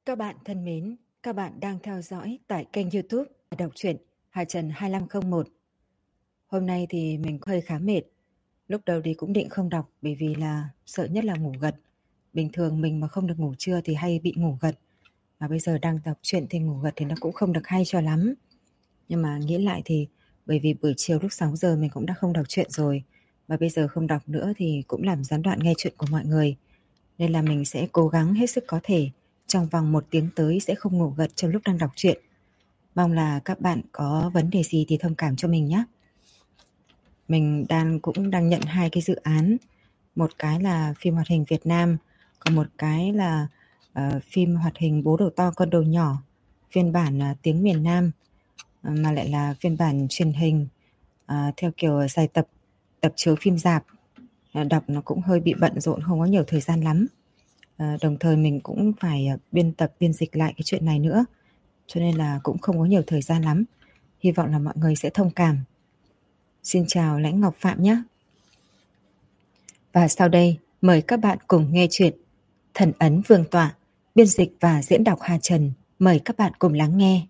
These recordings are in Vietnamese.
Các bạn thân mến, các bạn đang theo dõi tại kênh YouTube đọc truyện Hà Trần 2501. Hôm nay thì mình hơi khá mệt. Lúc đầu thì cũng định không đọc bởi vì là sợ nhất là ngủ gật. Bình thường mình mà không được ngủ trưa thì hay bị ngủ gật. Và bây giờ đang đọc truyện thì ngủ gật thì nó cũng không được hay cho lắm. Nhưng mà nghĩ lại thì bởi vì buổi chiều lúc 6 giờ mình cũng đã không đọc truyện rồi. Và bây giờ không đọc nữa thì cũng làm gián đoạn nghe chuyện của mọi người. Nên là mình sẽ cố gắng hết sức có thể trong vòng 1 tiếng tới sẽ không ngủ gật trong lúc đang đọc truyện. Mong là các bạn có vấn đề gì thì thông cảm cho mình nhé. Mình cũng đang nhận 2 cái dự án. Một cái là phim hoạt hình Việt Nam, còn một cái là phim hoạt hình Bố Đầu To Con Đầu Nhỏ, phiên bản tiếng miền Nam, mà lại là phiên bản truyền hình theo kiểu dài tập chiếu phim rạp. Đọc nó cũng hơi bị bận rộn, không có nhiều thời gian lắm. Đồng thời mình cũng phải biên tập biên dịch lại cái chuyện này nữa, cho nên là cũng không có nhiều thời gian lắm. Hy vọng là mọi người sẽ thông cảm. Xin chào Lãnh Ngọc Phạm nhé. Và sau đây mời các bạn cùng nghe chuyện Thần Ấn Vương Tọa, biên dịch và diễn đọc Hà Trần. Mời các bạn cùng lắng nghe.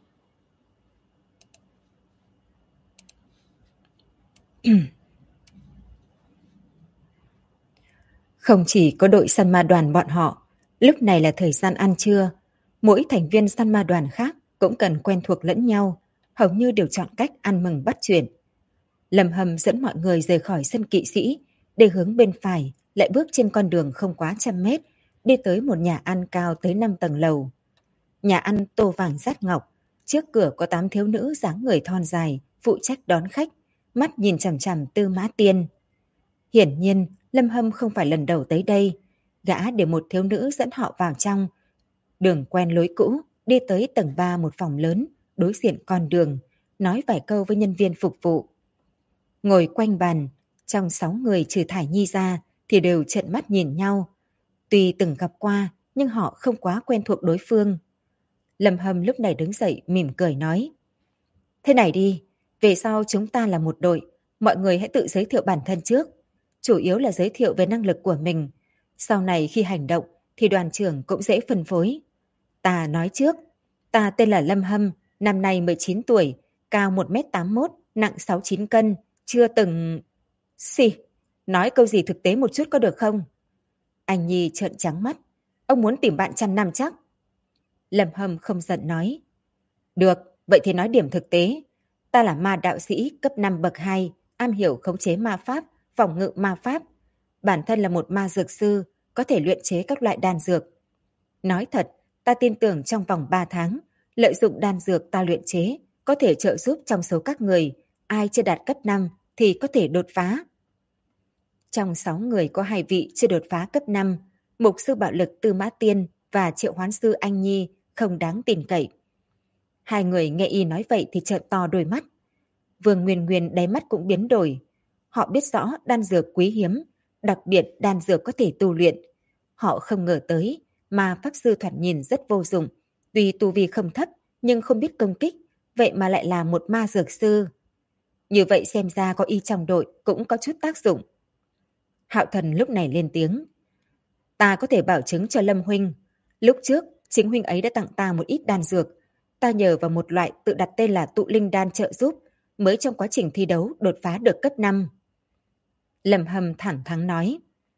Không chỉ có đội săn ma đoàn bọn họ, lúc này là thời gian ăn trưa, mỗi thành viên săn ma đoàn khác cũng cần quen thuộc lẫn nhau, hầu như đều chọn cách ăn mừng bắt chuyện. Lâm Hâm dẫn mọi người rời khỏi sân kỵ sĩ, để hướng bên phải, lại bước trên con đường không quá 100 mét, đi tới một nhà ăn cao tới 5 tầng lầu. Nhà ăn tô vàng dát ngọc, trước cửa có 8 thiếu nữ dáng người thon dài, phụ trách đón khách, mắt nhìn chằm chằm Tư Mã Tiên. Hiển nhiên, Lâm Hâm không phải lần đầu tới đây, gã để một thiếu nữ dẫn họ vào trong. Đường quen lối cũ, đi tới tầng 3 một phòng lớn, đối diện con đường, nói vài câu với nhân viên phục vụ. Ngồi quanh bàn, trong 6 người trừ Thải Nhi ra thì đều trợn mắt nhìn nhau. Tuy từng gặp qua, nhưng họ không quá quen thuộc đối phương. Lâm Hâm lúc này đứng dậy mỉm cười nói. Thế này đi, về sau chúng ta là một đội, mọi người hãy tự giới thiệu bản thân trước. Chủ yếu là giới thiệu về năng lực của mình. Sau này khi hành động thì đoàn trưởng cũng dễ phân phối. Ta nói trước, ta tên là Lâm Hâm, năm nay 19 tuổi, cao 1m81, nặng 69 cân, chưa từng... Xì, nói câu gì thực tế một chút có được không? Anh Nhi trợn trắng mắt, ông muốn tìm bạn 100 năm chắc. Lâm Hâm không giận nói. Được, vậy thì nói điểm thực tế. Ta là ma đạo sĩ cấp 5 bậc 2, am hiểu khống chế ma pháp, phòng ngự ma pháp. Bản thân là một ma dược sư, có thể luyện chế các loại đan dược. Nói thật, ta tin tưởng trong vòng 3 tháng, lợi dụng đan dược ta luyện chế, có thể trợ giúp trong số các người, ai chưa đạt cấp 5 thì có thể đột phá. Trong 6 người có 2 vị chưa đột phá cấp 5, mục sư bạo lực Tư Mã Tiên và triệu hoán sư Anh Nhi không đáng tin cậy. 2 người nghe y nói vậy thì trợn to đôi mắt. Vương Nguyên Nguyên đáy mắt cũng biến đổi. Họ biết rõ đan dược quý hiếm, đặc biệt đan dược có thể tu luyện. Họ không ngờ tới mà pháp sư thoạt nhìn rất vô dụng, tuy tu vi không thấp nhưng không biết công kích, vậy mà lại là một ma dược sư. Như vậy xem ra có y trong đội cũng có chút tác dụng. Hạo Thần lúc này lên tiếng. Ta có thể bảo chứng cho Lâm huynh, lúc trước chính huynh ấy đã tặng ta một ít đan dược. Ta nhờ vào một loại tự đặt tên là tụ linh đan trợ giúp, mới trong quá trình thi đấu đột phá được cấp 5. Lâm Hâm thẳng thắn nói.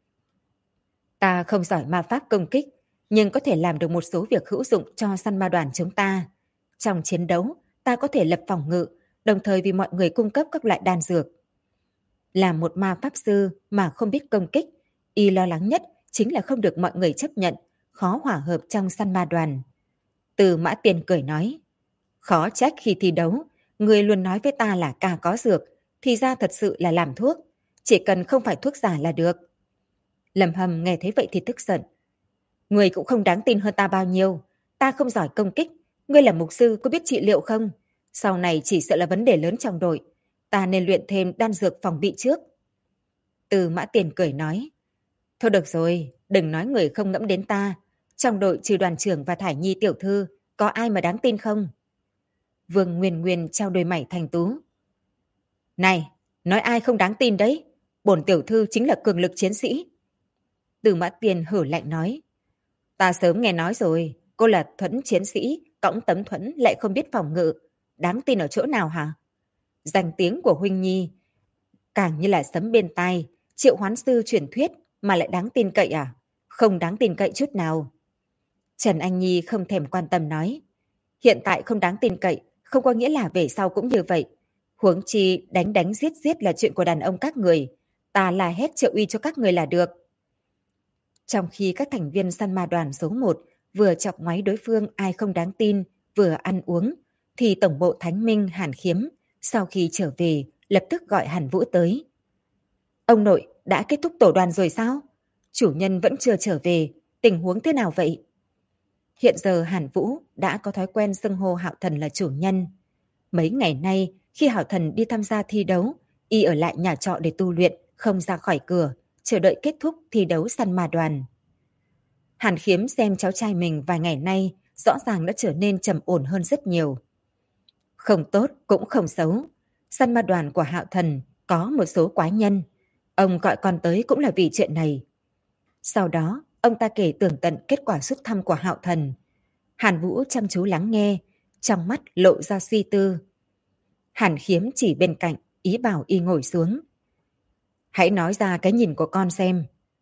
Ta không giỏi ma pháp công kích, nhưng có thể làm được một số việc hữu dụng cho săn ma đoàn chúng ta. Trong chiến đấu, ta có thể lập phòng ngự, đồng thời vì mọi người cung cấp các loại đan dược. Là một ma pháp sư mà không biết công kích, y lo lắng nhất chính là không được mọi người chấp nhận, khó hòa hợp trong săn ma đoàn. Từ Mã Tiên cười nói, khó trách khi thi đấu, người luôn nói với ta là ca có dược, thì ra thật sự là làm thuốc, chỉ cần không phải thuốc giả là được. Lâm Hâm nghe thấy vậy thì tức giận. Người cũng không đáng tin hơn ta bao nhiêu, ta không giỏi công kích, ngươi là mục sư có biết trị liệu không? Sau này chỉ sợ là vấn đề lớn trong đội, ta nên luyện thêm đan dược phòng bị trước. Từ Mã Tiền cười nói, thôi được rồi, đừng nói người không ngẫm đến ta, trong đội trừ đoàn trưởng và Thải Nhi tiểu thư, có ai mà đáng tin không? Vương Nguyên Nguyên trao đôi mày thành tú. Này, nói ai không đáng tin đấy, bổn tiểu thư chính là cường lực chiến sĩ. Từ Mã Tiền hử lạnh nói, ta sớm nghe nói rồi, Cô là thuẫn chiến sĩ, cõng tấm thuẫn lại không biết phòng ngự. Đáng tin ở chỗ nào hả? Danh tiếng của Huynh Nhi càng như là sấm bên tai, Triệu Hoán Sư truyền thuyết mà lại đáng tin cậy à? Không đáng tin cậy chút nào. Trần Anh Nhi không thèm quan tâm nói. Hiện tại không đáng tin cậy, không có nghĩa là về sau cũng như vậy. Huống chi đánh đánh giết giết là chuyện của đàn ông các người. Ta là hết trợ uy cho các người là được. Trong khi các thành viên săn ma đoàn số 1 vừa chọc ngoáy đối phương ai không đáng tin, vừa ăn uống, thì tổng bộ Thánh Minh Hàn Khiếm sau khi trở về lập tức gọi Hàn Vũ tới. Ông nội, đã kết thúc tổ đoàn rồi sao? Chủ nhân vẫn chưa trở về, tình huống thế nào vậy? Hiện giờ Hàn Vũ đã có thói quen xưng hô Hạo Thần là chủ nhân. Mấy ngày nay, khi Hạo Thần đi tham gia thi đấu, y ở lại nhà trọ để tu luyện, không ra khỏi cửa, chờ đợi kết thúc thi đấu săn ma đoàn. Hàn Khiếm xem cháu trai mình vài ngày nay rõ ràng đã trở nên trầm ổn hơn rất nhiều. Không tốt cũng không xấu. Săn ma đoàn của Hạo Thần có một số quái nhân. Ông gọi con tới cũng là vì chuyện này. Sau đó, ông ta kể tường tận kết quả rút thăm của Hạo Thần. Hàn Vũ chăm chú lắng nghe, trong mắt lộ ra suy tư. Hàn Khiếm chỉ bên cạnh, ý bảo y ngồi xuống. Hãy nói ra cái nhìn của con xem.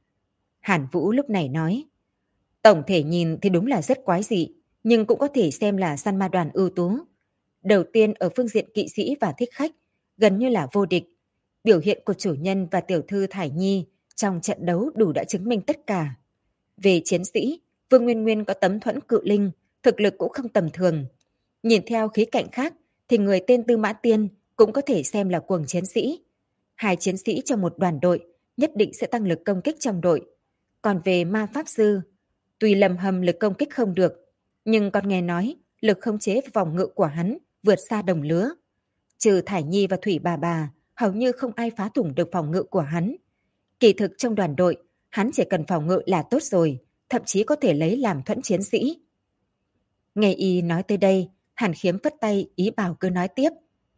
Hàn Vũ lúc này nói. Tổng thể nhìn thì đúng là rất quái dị, nhưng cũng có thể xem là săn ma đoàn ưu tú. Đầu tiên ở phương diện kỵ sĩ và thích khách, gần như là vô địch. Biểu hiện của chủ nhân và tiểu thư Thải Nhi trong trận đấu đủ đã chứng minh tất cả. Về chiến sĩ, Vương Nguyên Nguyên có tấm thuẫn cự linh, thực lực cũng không tầm thường. Nhìn theo khía cạnh khác, thì người tên Tư Mã Tiên cũng có thể xem là cuồng chiến sĩ. Hai chiến sĩ trong một đoàn đội nhất định sẽ tăng lực công kích trong đội. Còn về ma pháp sư, tuy lầm hầm lực công kích không được, nhưng con nghe nói lực khống chế và phòng ngự của hắn vượt xa đồng lứa. Trừ Thải Nhi và Thủy bà, hầu như không ai phá thủng được phòng ngự của hắn. Kỳ thực trong đoàn đội, hắn chỉ cần phòng ngự là tốt rồi, thậm chí có thể lấy làm thuẫn chiến sĩ. Nghe y nói tới đây, Hàn Khiếm vất tay ý bảo cứ nói tiếp.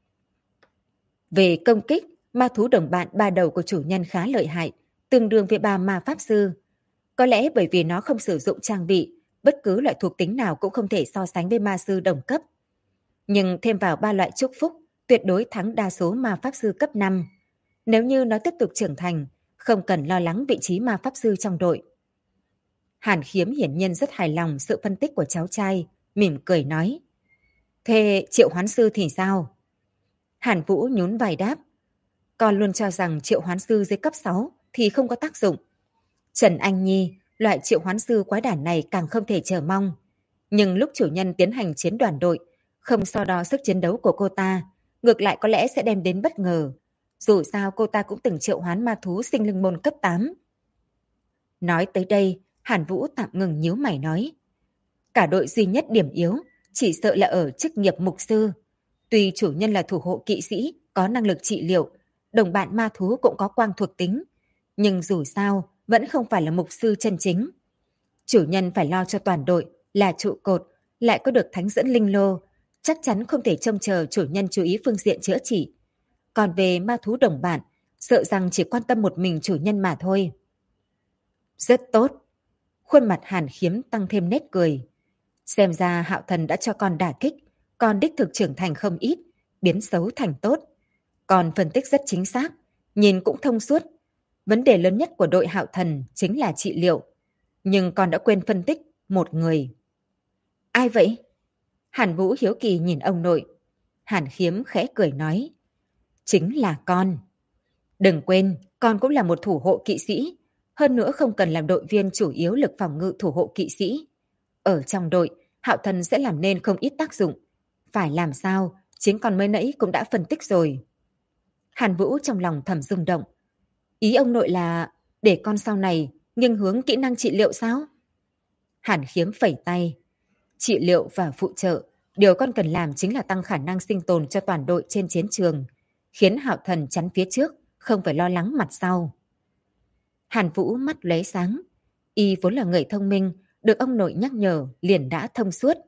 Về công kích, ma thú đồng bạn ba đầu của chủ nhân khá lợi hại, tương đương với 3 ma pháp sư. Có lẽ bởi vì nó không sử dụng trang bị, bất cứ loại thuộc tính nào cũng không thể so sánh với ma sư đồng cấp. Nhưng thêm vào 3 loại chúc phúc, tuyệt đối thắng đa số ma pháp sư cấp 5. Nếu như nó tiếp tục trưởng thành, không cần lo lắng vị trí ma pháp sư trong đội. Hàn Khiếm hiển nhiên rất hài lòng sự phân tích của cháu trai, mỉm cười nói. Thế Triệu Hoán Sư thì sao? Hàn Vũ nhún vai đáp. Con luôn cho rằng Triệu Hoán Sư dưới cấp 6 thì không có tác dụng. Trần Anh Nhi, loại Triệu Hoán Sư quái đản này càng không thể chờ mong. Nhưng lúc chủ nhân tiến hành chiến đoàn đội, không so đo sức chiến đấu của cô ta, ngược lại có lẽ sẽ đem đến bất ngờ. Dù sao cô ta cũng từng triệu hoán ma thú sinh linh môn cấp 8. Nói tới đây, Hàn Vũ tạm ngừng nhíu mày nói. Cả đội duy nhất điểm yếu, chỉ sợ là ở chức nghiệp mục sư. Tuy chủ nhân là thủ hộ kỵ sĩ, có năng lực trị liệu, đồng bạn ma thú cũng có quang thuộc tính, nhưng dù sao vẫn không phải là mục sư chân chính. Chủ nhân phải lo cho toàn đội, là trụ cột, lại có được thánh dẫn linh lô, chắc chắn không thể trông chờ chủ nhân chú ý phương diện chữa trị. Còn về ma thú đồng bạn, sợ rằng chỉ quan tâm một mình chủ nhân mà thôi. Rất tốt. Khuôn mặt Hàn Khiếm tăng thêm nét cười. Xem ra Hạo Thần đã cho con đả kích, con đích thực trưởng thành không ít, biến xấu thành tốt. Con phân tích rất chính xác, nhìn cũng thông suốt. Vấn đề lớn nhất của đội Hạo Thần chính là trị liệu. Nhưng con đã quên phân tích một người. Ai vậy? Hàn Vũ hiếu kỳ nhìn ông nội. Hàn Khiếm khẽ cười nói. Chính là con. Đừng quên, con cũng là một thủ hộ kỵ sĩ. Hơn nữa không cần làm đội viên chủ yếu lực phòng ngự thủ hộ kỵ sĩ. Ở trong đội, Hạo Thần sẽ làm nên không ít tác dụng. Phải làm sao, chính con mới nãy cũng đã phân tích rồi. Hàn Vũ trong lòng thầm rung động. Ý ông nội là để con sau này nghiêng hướng kỹ năng trị liệu sao? Hàn Khiếm phẩy tay. Trị liệu và phụ trợ, điều con cần làm chính là tăng khả năng sinh tồn cho toàn đội trên chiến trường, khiến Hạo Thần chắn phía trước, không phải lo lắng mặt sau. Hàn Vũ mắt lóe sáng. Y vốn là người thông minh, được ông nội nhắc nhở liền đã thông suốt.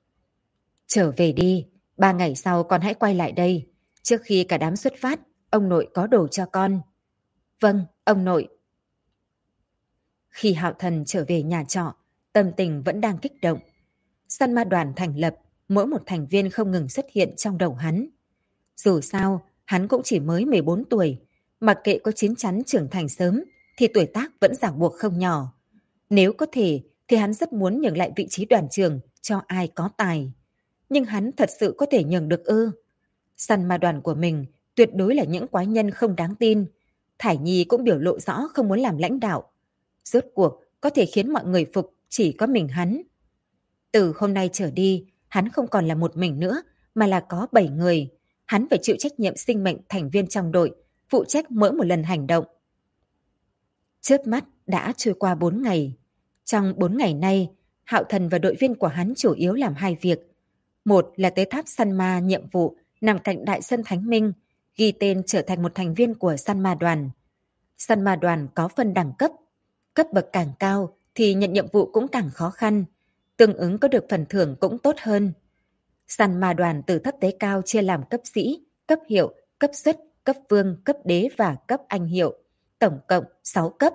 Trở về đi, 3 ngày sau con hãy quay lại đây. Trước khi cả đám xuất phát, ông nội có đồ cho con. Vâng, ông nội. Khi Hạo Thần trở về nhà trọ, tâm tình vẫn đang kích động. Săn ma đoàn thành lập, mỗi một thành viên không ngừng xuất hiện trong đầu hắn. Dù sao, hắn cũng chỉ mới 14 tuổi, mặc kệ có chín chắn trưởng thành sớm, thì tuổi tác vẫn ràng buộc không nhỏ. Nếu có thể, thì hắn rất muốn nhường lại vị trí đoàn trưởng cho ai có tài. Nhưng hắn thật sự có thể nhường được ư? Săn ma đoàn của mình tuyệt đối là những quái nhân không đáng tin. Thải Nhi cũng biểu lộ rõ không muốn làm lãnh đạo. Rốt cuộc, có thể khiến mọi người phục chỉ có mình hắn. Từ hôm nay trở đi, hắn không còn là một mình nữa, mà là có 7 người. Hắn phải chịu trách nhiệm sinh mệnh thành viên trong đội, phụ trách mỗi một lần hành động. Chớp mắt đã trôi qua 4 ngày. Trong 4 ngày nay, Hạo Thần và đội viên của hắn chủ yếu làm hai việc. Một là tới tháp săn ma nhiệm vụ nằm cạnh Đại Sân Thánh Minh, ghi tên trở thành một thành viên của săn ma đoàn. Săn ma đoàn có phân đẳng cấp. Cấp bậc càng cao thì nhận nhiệm vụ cũng càng khó khăn. Tương ứng có được phần thưởng cũng tốt hơn. Săn ma đoàn từ thấp tới cao chia làm cấp sĩ, cấp hiệu, cấp xuất, cấp vương, cấp đế và cấp anh hiệu. Tổng cộng 6 cấp.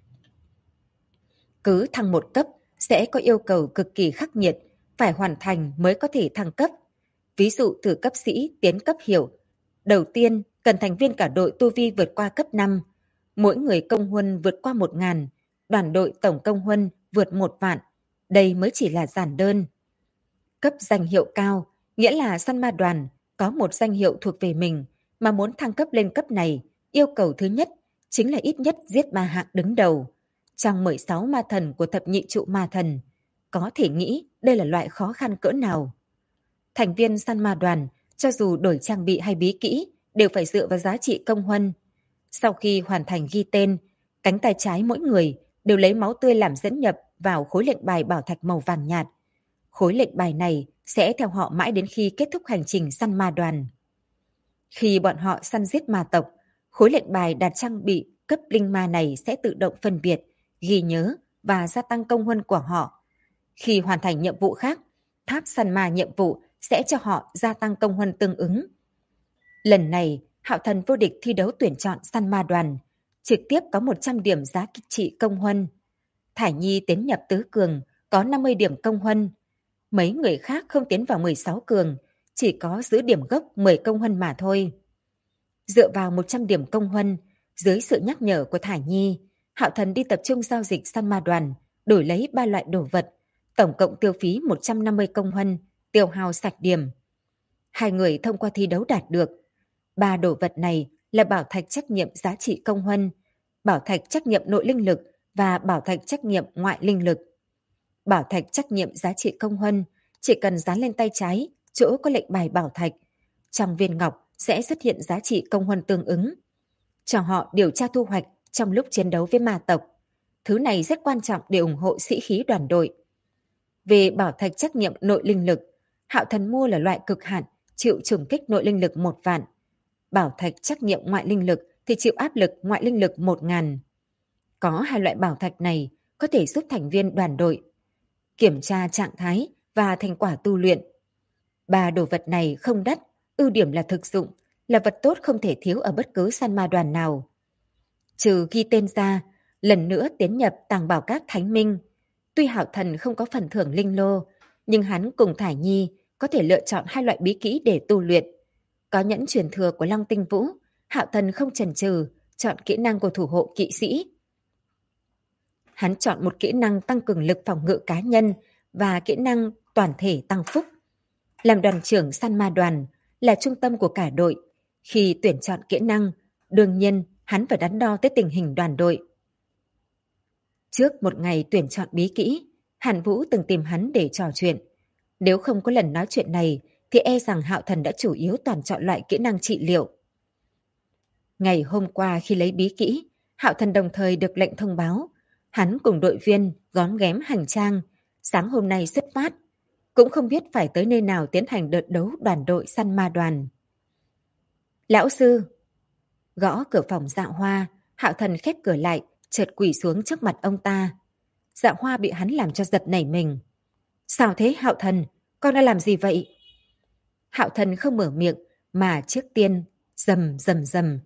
Cứ thăng một cấp sẽ có yêu cầu cực kỳ khắc nghiệt, phải hoàn thành mới có thể thăng cấp. Ví dụ từ cấp sĩ tiến cấp hiệu. Đầu tiên cần thành viên cả đội tu vi vượt qua cấp 5. Mỗi người công huân vượt qua 1.000, đoàn đội tổng công huân vượt 1 vạn. Đây mới chỉ là giản đơn. Cấp danh hiệu cao, nghĩa là săn ma đoàn có một danh hiệu thuộc về mình, mà muốn thăng cấp lên cấp này, yêu cầu thứ nhất chính là ít nhất giết 3 hạng đứng đầu. Trong 16 ma thần của thập nhị trụ ma thần, có thể nghĩ đây là loại khó khăn cỡ nào. Thành viên săn ma đoàn, cho dù đổi trang bị hay bí kỹ, đều phải dựa vào giá trị công huân. Sau khi hoàn thành ghi tên, cánh tay trái mỗi người đều lấy máu tươi làm dẫn nhập vào khối lệnh bài bảo thạch màu vàng nhạt. Khối lệnh bài này sẽ theo họ mãi đến khi kết thúc hành trình săn ma đoàn. Khi bọn họ săn giết ma tộc, khối lệnh bài đạt trang bị cấp linh ma này sẽ tự động phân biệt, ghi nhớ và gia tăng công huân của họ. Khi hoàn thành nhiệm vụ khác, tháp săn ma nhiệm vụ sẽ cho họ gia tăng công huân tương ứng. Lần này, Hạo Thần vô địch thi đấu tuyển chọn săn ma đoàn, trực tiếp có 100 điểm giá trị công huân. Thải Nhi tiến nhập tứ cường, có 50 điểm công huân. Mấy người khác không tiến vào 16 cường, chỉ có giữ điểm gốc 10 công huân mà thôi. Dựa vào 100 điểm công huân, dưới sự nhắc nhở của Thải Nhi, Hạo Thần đi tập trung giao dịch săn ma đoàn, đổi lấy 3 loại đồ vật, tổng cộng tiêu phí 150 công huân, tiêu hao sạch điểm. Hai người thông qua thi đấu đạt được. 3 đồ vật này là bảo thạch trắc nghiệm giá trị công huân, bảo thạch trắc nghiệm nội linh lực và bảo thạch trắc nghiệm ngoại linh lực. Bảo thạch trắc nghiệm giá trị công huân chỉ cần dán lên tay trái, chỗ có lệnh bài bảo thạch. Trong viên ngọc sẽ xuất hiện giá trị công huân tương ứng. Cho họ điều tra thu hoạch trong lúc chiến đấu với ma tộc. Thứ này rất quan trọng để ủng hộ sĩ khí đoàn đội. Về bảo thạch trắc nghiệm nội linh lực, Hạo Thần mua là loại cực hạn, chịu trùng kích nội linh lực 1 vạn. Bảo thạch trắc nghiệm ngoại linh lực thì chịu áp lực ngoại linh lực 1.000. Có hai loại bảo thạch này có thể giúp thành viên đoàn đội kiểm tra trạng thái và thành quả tu luyện. 3 đồ vật này không đắt, ưu điểm là thực dụng, là vật tốt không thể thiếu ở bất cứ săn ma đoàn nào. Trừ ghi tên ra, lần nữa tiến nhập tàng bảo các Thánh Minh. Tuy Hạo Thần không có phần thưởng linh lô, nhưng hắn cùng Thải Nhi có thể lựa chọn 2 loại bí kỹ để tu luyện. Có nhẫn truyền thừa của Long Tinh Vũ, Hạo Thần không chần chừ, chọn kỹ năng của thủ hộ kỵ sĩ. Hắn chọn một kỹ năng tăng cường lực phòng ngự cá nhân và kỹ năng toàn thể tăng phúc. Làm đoàn trưởng săn ma đoàn là trung tâm của cả đội. Khi tuyển chọn kỹ năng, đương nhiên hắn phải đắn đo tới tình hình đoàn đội. Trước một ngày tuyển chọn bí kỹ, Hàn Vũ từng tìm hắn để trò chuyện. Nếu không có lần nói chuyện này, thì e rằng Hạo Thần đã chủ yếu toàn chọn loại kỹ năng trị liệu. Ngày hôm qua khi lấy bí kỹ, Hạo Thần đồng thời được lệnh thông báo. Hắn cùng đội viên góm ghém hành trang, sáng hôm nay xuất phát. Cũng không biết phải tới nơi nào tiến hành đợt đấu đoàn đội săn ma đoàn. Lão sư! Gõ cửa phòng Dạ Hoa, Hạo Thần khép cửa lại, chợt quỳ xuống trước mặt ông ta. Dạ Hoa bị hắn làm cho giật nảy mình. Sao thế Hạo Thần? Con đã làm gì vậy? Hạo Thần không mở miệng, mà trước tiên rầm rầm rầm,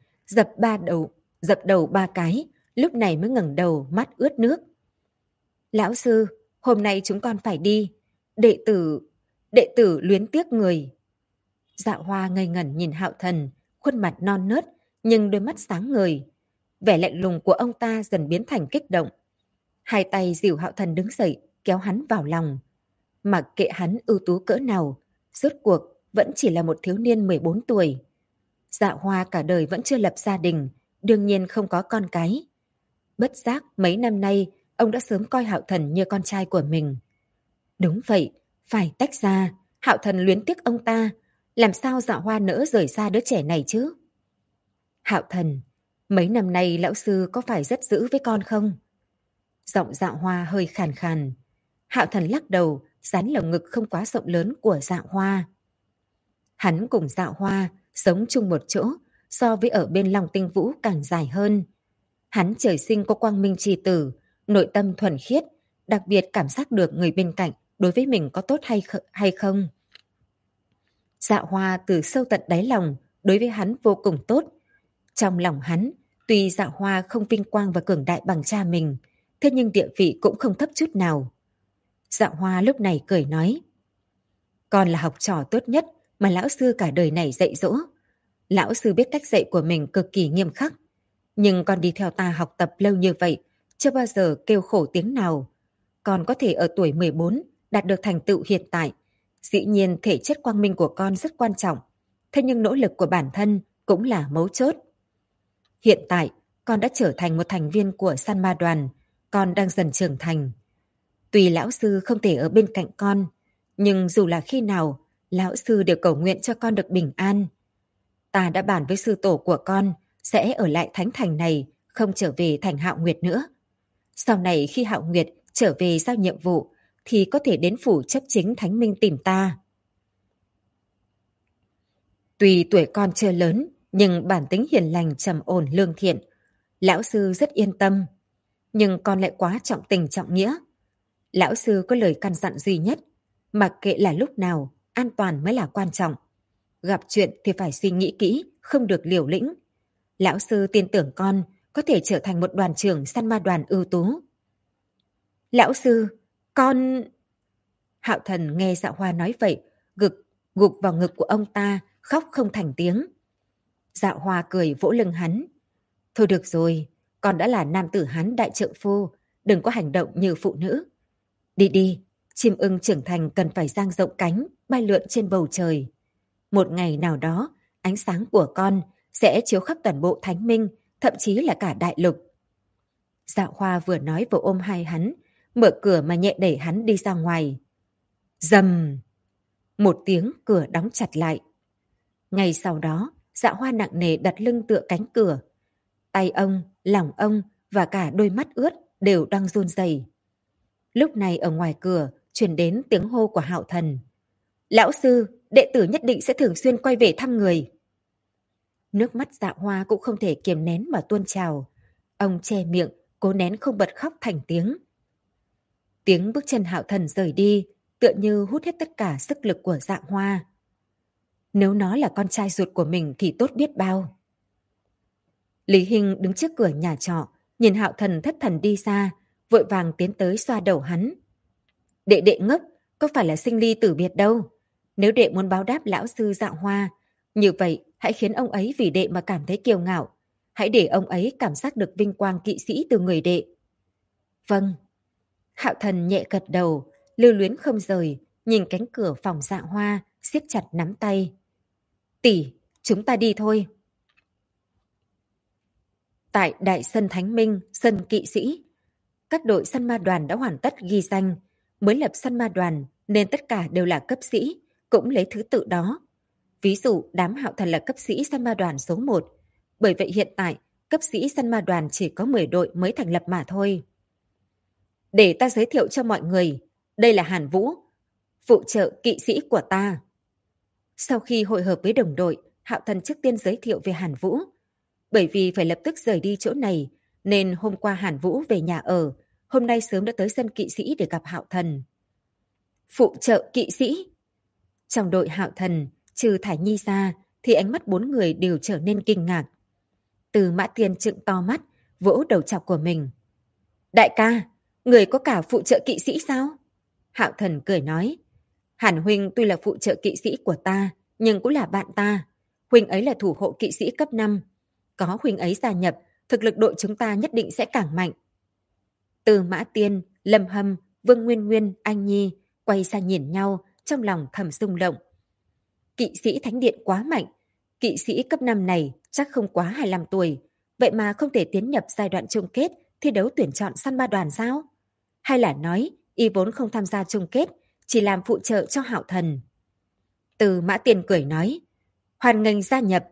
dập đầu 3 cái, lúc này mới ngẩng đầu, mắt ướt nước. Lão sư, hôm nay chúng con phải đi. đệ tử luyến tiếc người. Dạ Hoa ngây ngẩn nhìn Hạo Thần, khuôn mặt non nớt nhưng đôi mắt sáng ngời. Vẻ lạnh lùng của ông ta dần biến thành kích động. Hai tay dìu Hạo Thần đứng dậy, kéo hắn vào lòng. Mặc kệ hắn ưu tú cỡ nào, rốt cuộc vẫn chỉ là một thiếu niên 14 tuổi. Dạ Hoa cả đời vẫn chưa lập gia đình, đương nhiên không có con cái. Bất giác mấy năm nay, ông đã sớm coi Hạo Thần như con trai của mình. Đúng vậy, phải tách ra. Hạo Thần luyến tiếc ông ta. Làm sao Dạ Hoa nỡ rời xa đứa trẻ này chứ? Hạo Thần, mấy năm nay lão sư có phải rất dữ với con không? Giọng Dạ Hoa hơi khàn khàn. Hạo Thần lắc đầu, dán lồng ngực không quá rộng lớn của Dạ Hoa. Hắn cùng Dạ Hoa sống chung một chỗ, so với ở bên Long Tinh Vũ càng dài hơn. Hắn trời sinh có quang minh trì tử, nội tâm thuần khiết, đặc biệt cảm giác được người bên cạnh đối với mình có tốt hay không. Dạ Hoa từ sâu tận đáy lòng đối với hắn vô cùng tốt. Trong lòng hắn, tuy Dạ Hoa không vinh quang và cường đại bằng cha mình, thế nhưng địa vị cũng không thấp chút nào. Dạ Hoa lúc này cười nói, con là học trò tốt nhất mà lão sư cả đời này dạy dỗ. Lão sư biết cách dạy của mình cực kỳ nghiêm khắc, nhưng con đi theo ta học tập lâu như vậy, chưa bao giờ kêu khổ tiếng nào. Con có thể ở tuổi 14 đạt được thành tựu hiện tại. Dĩ nhiên thể chất quang minh của con rất quan trọng, thế nhưng nỗ lực của bản thân cũng là mấu chốt. Hiện tại, con đã trở thành một thành viên của San Ma đoàn, con đang dần trưởng thành. Tuy lão sư không thể ở bên cạnh con, nhưng dù là khi nào, lão sư đều cầu nguyện cho con được bình an. Ta đã bàn với sư tổ của con sẽ ở lại thánh thành này, không trở về thành Hạo Nguyệt nữa. Sau này khi Hạo Nguyệt trở về giao nhiệm vụ, thì có thể đến phủ chấp chính Thánh Minh tìm ta. Tuy tuổi con chưa lớn, nhưng bản tính hiền lành trầm ổn lương thiện. Lão sư rất yên tâm, nhưng con lại quá trọng tình trọng nghĩa. Lão sư có lời căn dặn duy nhất, mặc kệ là lúc nào, an toàn mới là quan trọng. Gặp chuyện thì phải suy nghĩ kỹ, không được liều lĩnh. Lão sư tin tưởng con có thể trở thành một đoàn trưởng săn ma đoàn ưu tú. Lão sư, con... Hạo Thần nghe Dạ Hoa nói vậy, gục vào ngực của ông ta, khóc không thành tiếng. Dạ Hoa cười vỗ lưng hắn. Thôi được rồi, con đã là nam tử Hán đại trượng phu, đừng có hành động như phụ nữ. Đi đi, chim ưng trưởng thành cần phải dang rộng cánh, bay lượn trên bầu trời. Một ngày nào đó, ánh sáng của con sẽ chiếu khắp toàn bộ Thánh Minh, thậm chí là cả đại lục. Dạ Hoa vừa nói vừa ôm hai hắn, mở cửa mà nhẹ đẩy hắn đi ra ngoài. Rầm! Một tiếng cửa đóng chặt lại. Ngay sau đó, Dạ Hoa nặng nề đặt lưng tựa cánh cửa. Tay ông, lòng ông và cả đôi mắt ướt đều đang run rẩy. Lúc này ở ngoài cửa truyền đến tiếng hô của Hạo Thần. Lão sư, đệ tử nhất định sẽ thường xuyên quay về thăm người. Nước mắt Dạ Hoa cũng không thể kiềm nén mà tuôn trào. Ông che miệng, cố nén không bật khóc thành tiếng. Tiếng bước chân Hạo Thần rời đi, tựa như hút hết tất cả sức lực của Dạ Hoa. Nếu nó là con trai ruột của mình thì tốt biết bao. Lý Hinh đứng trước cửa nhà trọ, nhìn Hạo Thần thất thần đi xa, vội vàng tiến tới xoa đầu hắn. Đệ đệ ngốc, có phải là sinh ly tử biệt đâu. Nếu đệ muốn báo đáp lão sư Dạ Hoa, như vậy hãy khiến ông ấy vì đệ mà cảm thấy kiêu ngạo. Hãy để ông ấy cảm giác được vinh quang kỵ sĩ từ người đệ. Vâng. Hạo Thần nhẹ gật đầu, lưu luyến không rời, nhìn cánh cửa phòng Dạ Hoa, siết chặt nắm tay. Tỷ, chúng ta đi thôi. Tại Đại Sân Thánh Minh, sân kỵ sĩ, các đội săn ma đoàn đã hoàn tất ghi danh. Mới lập săn ma đoàn nên tất cả đều là cấp sĩ, cũng lấy thứ tự đó. Ví dụ đám Hạo Thần là cấp sĩ săn ma đoàn số 1. Bởi vậy hiện tại, cấp sĩ săn ma đoàn chỉ có 10 đội mới thành lập mà thôi. Để ta giới thiệu cho mọi người, đây là Hàn Vũ, phụ trợ kỵ sĩ của ta. Sau khi hội hợp với đồng đội, Hạo Thần trước tiên giới thiệu về Hàn Vũ. Bởi vì phải lập tức rời đi chỗ này, nên hôm qua Hàn Vũ về nhà ở, hôm nay sớm đã tới sân kỵ sĩ để gặp Hạo Thần. Phụ trợ kỵ sĩ. Trong đội Hạo Thần, trừ Thải Nhi ra, thì ánh mắt 4 người đều trở nên kinh ngạc. Từ Mã Tiên trừng to mắt, vỗ đầu chọc của mình. Đại ca, người có cả phụ trợ kỵ sĩ sao? Hạo Thần cười nói. Hàn huynh tuy là phụ trợ kỵ sĩ của ta, nhưng cũng là bạn ta. Huynh ấy là thủ hộ kỵ sĩ cấp 5. Có huynh ấy gia nhập, thực lực đội chúng ta nhất định sẽ càng mạnh. Tư Mã Tiên, Lâm Hâm, Vương Nguyên Nguyên, Anh Nhi quay sang nhìn nhau, trong lòng thầm rung động. Kỵ sĩ Thánh Điện quá mạnh, kỵ sĩ cấp 5 này chắc không quá 25 tuổi, vậy mà không thể tiến nhập giai đoạn chung kết thi đấu tuyển chọn săn ma đoàn sao? Hay là nói y vốn không tham gia chung kết, chỉ làm phụ trợ cho Hạo Thần? Từ Mã Tiên cười nói, hoan nghênh gia nhập.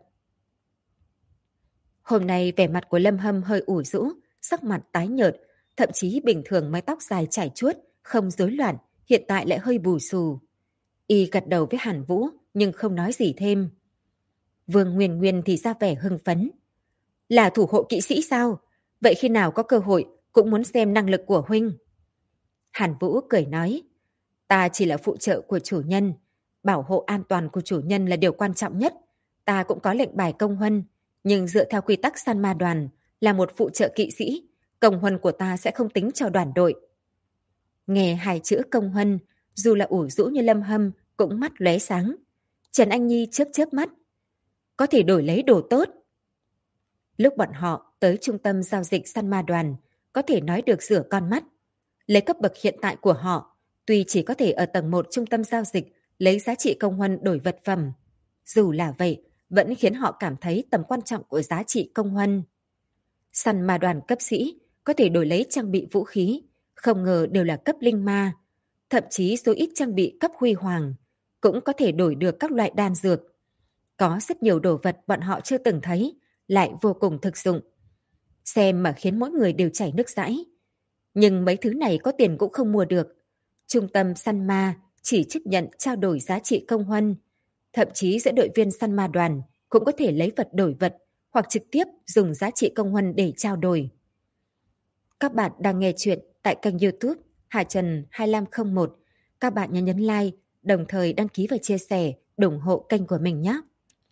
Hôm nay vẻ mặt của Lâm Hâm hơi ủ rũ, sắc mặt tái nhợt, thậm chí bình thường mái tóc dài chảy chuốt, không rối loạn, hiện tại lại hơi bù xù. Y gật đầu với Hàn Vũ, nhưng không nói gì thêm. Vương Nguyên Nguyên thì ra vẻ hưng phấn. Là thủ hộ kỵ sĩ sao? Vậy khi nào có cơ hội cũng muốn xem năng lực của huynh. Hàn Vũ cười nói, ta chỉ là phụ trợ của chủ nhân, bảo hộ an toàn của chủ nhân là điều quan trọng nhất. Ta cũng có lệnh bài công huân, nhưng dựa theo quy tắc săn ma đoàn, là một phụ trợ kỵ sĩ, công huân của ta sẽ không tính cho đoàn đội. Nghe hai chữ công huân, dù là ủ rũ như Lâm Hâm cũng mắt lóe sáng. Trần Anh Nhi chớp chớp mắt. Có thể đổi lấy đồ tốt. Lúc bọn họ tới trung tâm giao dịch săn ma đoàn, có thể nói được rửa con mắt. Lấy cấp bậc hiện tại của họ, tuy chỉ có thể ở tầng 1 trung tâm giao dịch lấy giá trị công huân đổi vật phẩm. Dù là vậy, vẫn khiến họ cảm thấy tầm quan trọng của giá trị công huân. Săn ma đoàn cấp sĩ có thể đổi lấy trang bị vũ khí, không ngờ đều là cấp linh ma. Thậm chí số ít trang bị cấp huy hoàng, cũng có thể đổi được các loại đan dược. Có rất nhiều đồ vật bọn họ chưa từng thấy, lại vô cùng thực dụng. Xem mà khiến mỗi người đều chảy nước dãi. Nhưng mấy thứ này có tiền cũng không mua được. Trung tâm săn ma chỉ chấp nhận trao đổi giá trị công huân. Thậm chí giữa đội viên săn ma đoàn cũng có thể lấy vật đổi vật hoặc trực tiếp dùng giá trị công huân để trao đổi. Các bạn đang nghe chuyện tại kênh YouTube Hà Trần 2501. Các bạn nhớ nhấn like, đồng thời đăng ký và chia sẻ, ủng hộ kênh của mình nhé.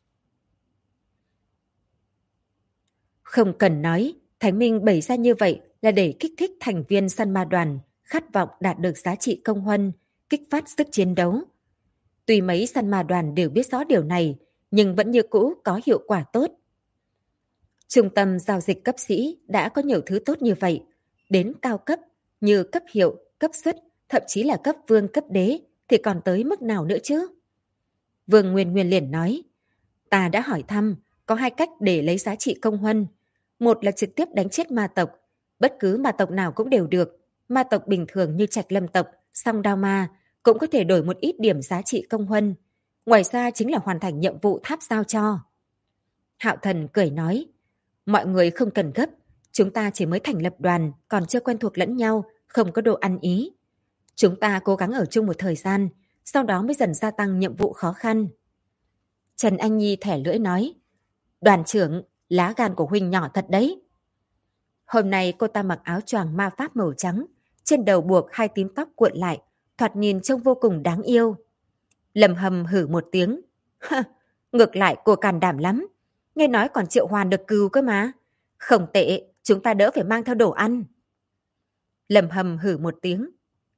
Không cần nói, Thánh Minh bày ra như vậy là để kích thích thành viên săn ma đoàn, khát vọng đạt được giá trị công huân, kích phát sức chiến đấu. Tuy mấy săn ma đoàn đều biết rõ điều này, nhưng vẫn như cũ có hiệu quả tốt. Trung tâm giao dịch cấp sĩ đã có nhiều thứ tốt như vậy, đến cao cấp như cấp hiệu, cấp suất, thậm chí là cấp vương cấp đế thì còn tới mức nào nữa chứ? Vương Nguyên Nguyên liền nói, ta đã hỏi thăm, có 2 cách để lấy giá trị công huân. Một là trực tiếp đánh chết ma tộc, bất cứ ma tộc nào cũng đều được. Ma tộc bình thường như Trạch Lâm tộc, Song Đao Ma cũng có thể đổi một ít điểm giá trị công huân. Ngoài ra chính là hoàn thành nhiệm vụ tháp giao cho. Hạo Thần cười nói, mọi người không cần gấp, chúng ta chỉ mới thành lập đoàn, còn chưa quen thuộc lẫn nhau, không có độ ăn ý. Chúng ta cố gắng ở chung một thời gian, sau đó mới dần gia tăng nhiệm vụ khó khăn. Trần Anh Nhi thẻ lưỡi nói, đoàn trưởng, lá gan của huynh nhỏ thật đấy. Hôm nay cô ta mặc áo choàng ma pháp màu trắng, trên đầu buộc 2 tím tóc cuộn lại, thoạt nhìn trông vô cùng đáng yêu. Lâm Hâm hử một tiếng, ngược lại cô can đảm lắm, nghe nói còn triệu hoàn được cừu cơ mà. Không tệ, chúng ta đỡ phải mang theo đồ ăn. Lâm Hâm hử một tiếng.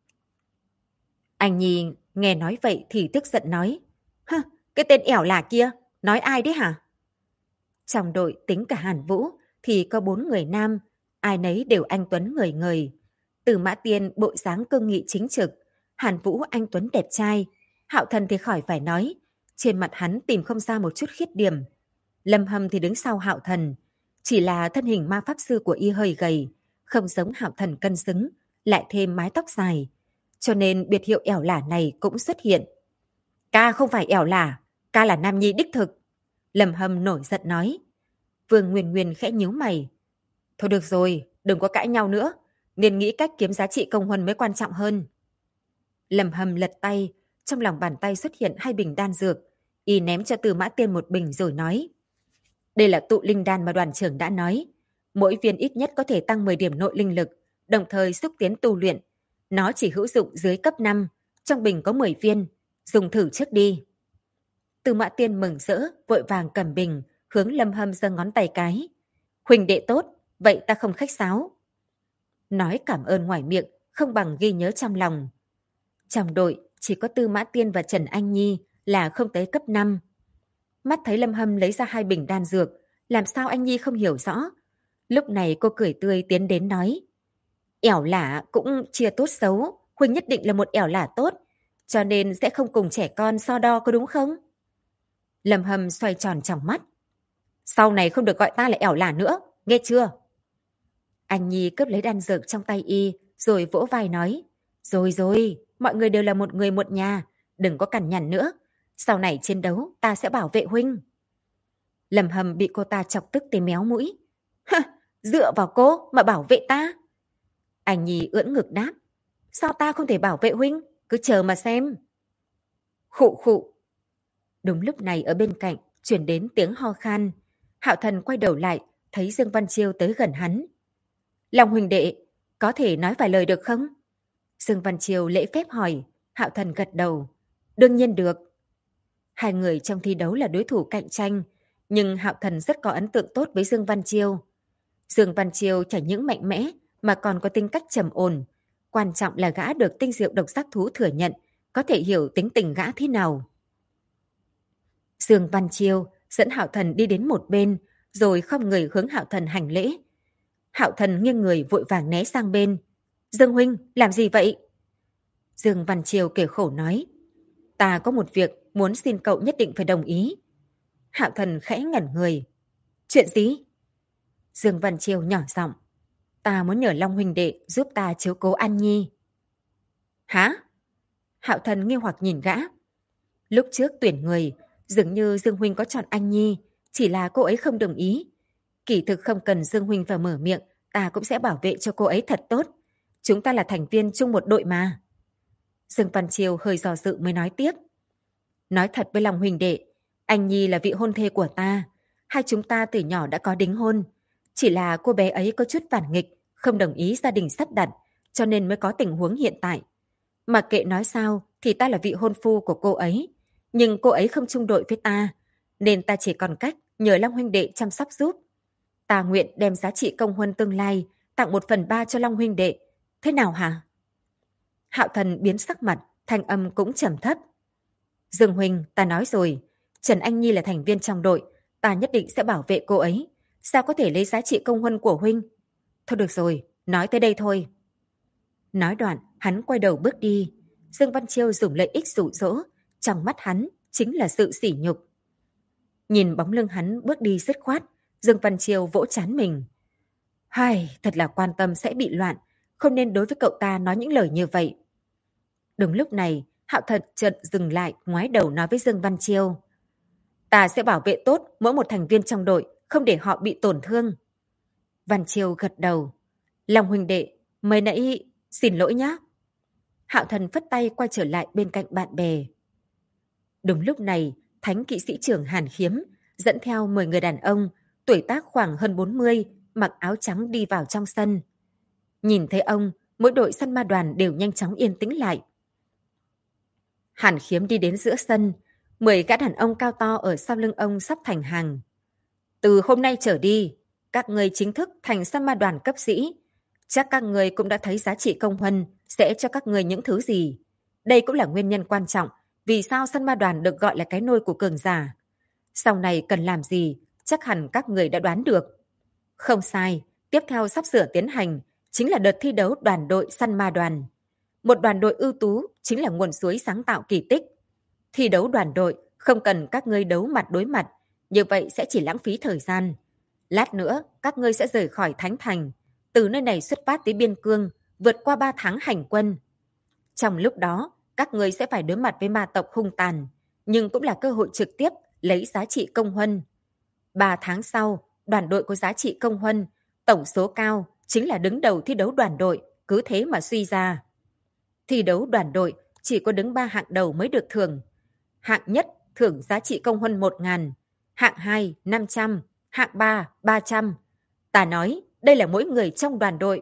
Anh Nhi nghe nói vậy thì tức giận nói, cái tên ẻo lả kia, nói ai đấy hả? Trong đội tính cả Hàn Vũ thì có 4 người nam, ai nấy đều anh tuấn ngời ngời. Từ Mã Tiên bộ dáng cương nghị chính trực, Hàn Vũ anh tuấn đẹp trai, Hạo Thần thì khỏi phải nói, trên mặt hắn tìm không ra một chút khiết điểm. Lâm Hâm thì đứng sau Hạo Thần, chỉ là thân hình ma pháp sư của y hơi gầy, không giống Hạo Thần cân xứng, lại thêm mái tóc dài, cho nên biệt hiệu ẻo lả này cũng xuất hiện. Ca không phải ẻo lả, ca là nam nhi đích thực. Lâm Hâm nổi giận nói. Vương Nguyên Nguyên khẽ nhíu mày. Thôi được rồi, đừng có cãi nhau nữa, nên nghĩ cách kiếm giá trị công huân mới quan trọng hơn. Lâm Hâm lật tay, trong lòng bàn tay xuất hiện 2 bình đan dược, y ném cho Từ Mã Tiên một bình rồi nói. Đây là tụ linh đan mà đoàn trưởng đã nói, mỗi viên ít nhất có thể tăng 10 điểm nội linh lực, đồng thời xúc tiến tu luyện. Nó chỉ hữu dụng dưới cấp 5, trong bình có 10 viên, dùng thử trước đi. Từ Mã Tiên mừng rỡ, vội vàng cầm bình, hướng Lâm Hâm giơ ngón tay cái. Huỳnh đệ tốt, vậy ta không khách sáo. Nói cảm ơn ngoài miệng, không bằng ghi nhớ trong lòng. Trong đội, chỉ có Tư Mã Tiên và Trần Anh Nhi là không tới cấp 5. Mắt thấy Lâm Hâm lấy ra 2 bình đan dược, làm sao anh Nhi không hiểu rõ. Lúc này cô cười tươi tiến đến nói, ẻo lả cũng chia tốt xấu, Huynh nhất định là một ẻo lả tốt, cho nên sẽ không cùng trẻ con so đo có đúng không? Lâm Hâm xoay tròn trong mắt. Sau này không được gọi ta là ẻo lả nữa, nghe chưa? Anh Nhi cướp lấy đan dược trong tay y, rồi vỗ vai nói, rồi rồi, mọi người đều là một người một nhà, đừng có cằn nhằn nữa. Sau này chiến đấu ta sẽ bảo vệ Huynh. Lâm Hâm bị cô ta chọc tức tới méo mũi. Hả, dựa vào cô mà bảo vệ ta? Anh Nhi ưỡn ngực đáp, sao ta không thể bảo vệ Huynh, cứ chờ mà xem. Khụ khụ. Đúng lúc này ở bên cạnh chuyển đến tiếng ho khan. Hạo Thần quay đầu lại, thấy Dương Văn Chiêu tới gần hắn. Long huynh đệ, có thể nói vài lời được không? Dương Văn Chiêu lễ phép hỏi. Hạo Thần gật đầu. Đương nhiên được. Hai người trong thi đấu là đối thủ cạnh tranh, nhưng Hạo Thần rất có ấn tượng tốt với Dương Văn Chiêu. Dương Văn Chiêu chẳng những mạnh mẽ mà còn có tính cách trầm ổn. Quan trọng là gã được tinh diệu độc giác thú thừa nhận, có thể hiểu tính tình gã thế nào. Dương Văn Chiêu dẫn Hạo Thần đi đến một bên, rồi không người hướng Hạo Thần hành lễ. Hạo Thần nghiêng người vội vàng né sang bên. Dương huynh, làm gì vậy? Dương Văn Chiêu kể khổ nói. Ta có một việc muốn xin cậu nhất định phải đồng ý. Hạo Thần khẽ ngẩn người. Chuyện gì? Dương Văn Chiêu nhỏ giọng. Ta muốn nhờ Long huynh đệ giúp ta chiếu cố An Nhi. Hả? Hạo Thần nghi hoặc nhìn gã. Lúc trước tuyển người, dường như Dương huynh có chọn An Nhi, chỉ là cô ấy không đồng ý. Kỳ thực không cần Dương huynh phải mở miệng, ta cũng sẽ bảo vệ cho cô ấy thật tốt. Chúng ta là thành viên chung một đội mà. Dương Văn Chiêu hơi do dự mới nói tiếp. Nói thật với Long huynh đệ, Anh Nhi là vị hôn thê của ta. Hai chúng ta từ nhỏ đã có đính hôn. Chỉ là cô bé ấy có chút phản nghịch, không đồng ý gia đình sắp đặt, cho nên mới có tình huống hiện tại. Mà kệ nói sao thì ta là vị hôn phu của cô ấy. Nhưng cô ấy không chung đội với ta, nên ta chỉ còn cách nhờ Long huynh đệ chăm sóc giúp. Ta nguyện đem giá trị công huân tương lai tặng 1/3 cho Long huynh đệ. Thế nào hả? Hạo Thần biến sắc mặt, thanh âm cũng trầm thấp. Dương huynh, ta nói rồi, Trần Anh Nhi là thành viên trong đội, ta nhất định sẽ bảo vệ cô ấy. Sao có thể lấy giá trị công huân của huynh? Thôi được rồi, nói tới đây thôi. Nói đoạn, hắn quay đầu bước đi. Dương Văn Chiêu dùng lợi ích dụ dỗ, trong mắt hắn chính là sự sỉ nhục. Nhìn bóng lưng hắn bước đi dứt khoát, Dương Văn Chiêu vỗ trán mình. Hai, thật là quan tâm sẽ bị loạn, không nên đối với cậu ta nói những lời như vậy. Đúng lúc này, Hạo Thật chợt dừng lại, ngoái đầu nói với Dương Văn Chiêu. Ta sẽ bảo vệ tốt mỗi một thành viên trong đội, không để họ bị tổn thương. Văn Chiêu gật đầu. Long huynh đệ, mới nãy xin lỗi nhé. Hạo Thần phất tay quay trở lại bên cạnh bạn bè. Đúng lúc này, Thánh kỵ sĩ trưởng Hàn Khiếm dẫn theo 10 người đàn ông, tuổi tác khoảng hơn 40, mặc áo trắng đi vào trong sân. Nhìn thấy ông, mỗi đội săn ma đoàn đều nhanh chóng yên tĩnh lại. Hàn Khiếm đi đến giữa sân, 10 gã đàn ông cao to ở sau lưng ông sắp thành hàng. Từ hôm nay trở đi, các người chính thức thành săn ma đoàn cấp sĩ. Chắc các người cũng đã thấy giá trị công huân sẽ cho các người những thứ gì. Đây cũng là nguyên nhân quan trọng vì sao săn ma đoàn được gọi là cái nôi của cường giả. Sau này cần làm gì, chắc hẳn các người đã đoán được. Không sai, tiếp theo sắp sửa tiến hành chính là đợt thi đấu đoàn đội săn ma đoàn. Một đoàn đội ưu tú chính là nguồn suối sáng tạo kỳ tích. Thi đấu đoàn đội không cần các ngươi đấu mặt đối mặt, như vậy sẽ chỉ lãng phí thời gian. Lát nữa, các ngươi sẽ rời khỏi Thánh Thành, từ nơi này xuất phát tới Biên Cương, vượt qua 3 tháng hành quân. Trong lúc đó, các ngươi sẽ phải đối mặt với ma tộc hung tàn, nhưng cũng là cơ hội trực tiếp lấy giá trị công huân. 3 tháng sau, đoàn đội có giá trị công huân, tổng số cao chính là đứng đầu thi đấu đoàn đội, cứ thế mà suy ra. Thi đấu đoàn đội chỉ có đứng 3 hạng đầu mới được thưởng. Hạng nhất thưởng giá trị công huân 1.000, hạng 2 500, hạng 3 300. Ta nói, đây là mỗi người trong đoàn đội.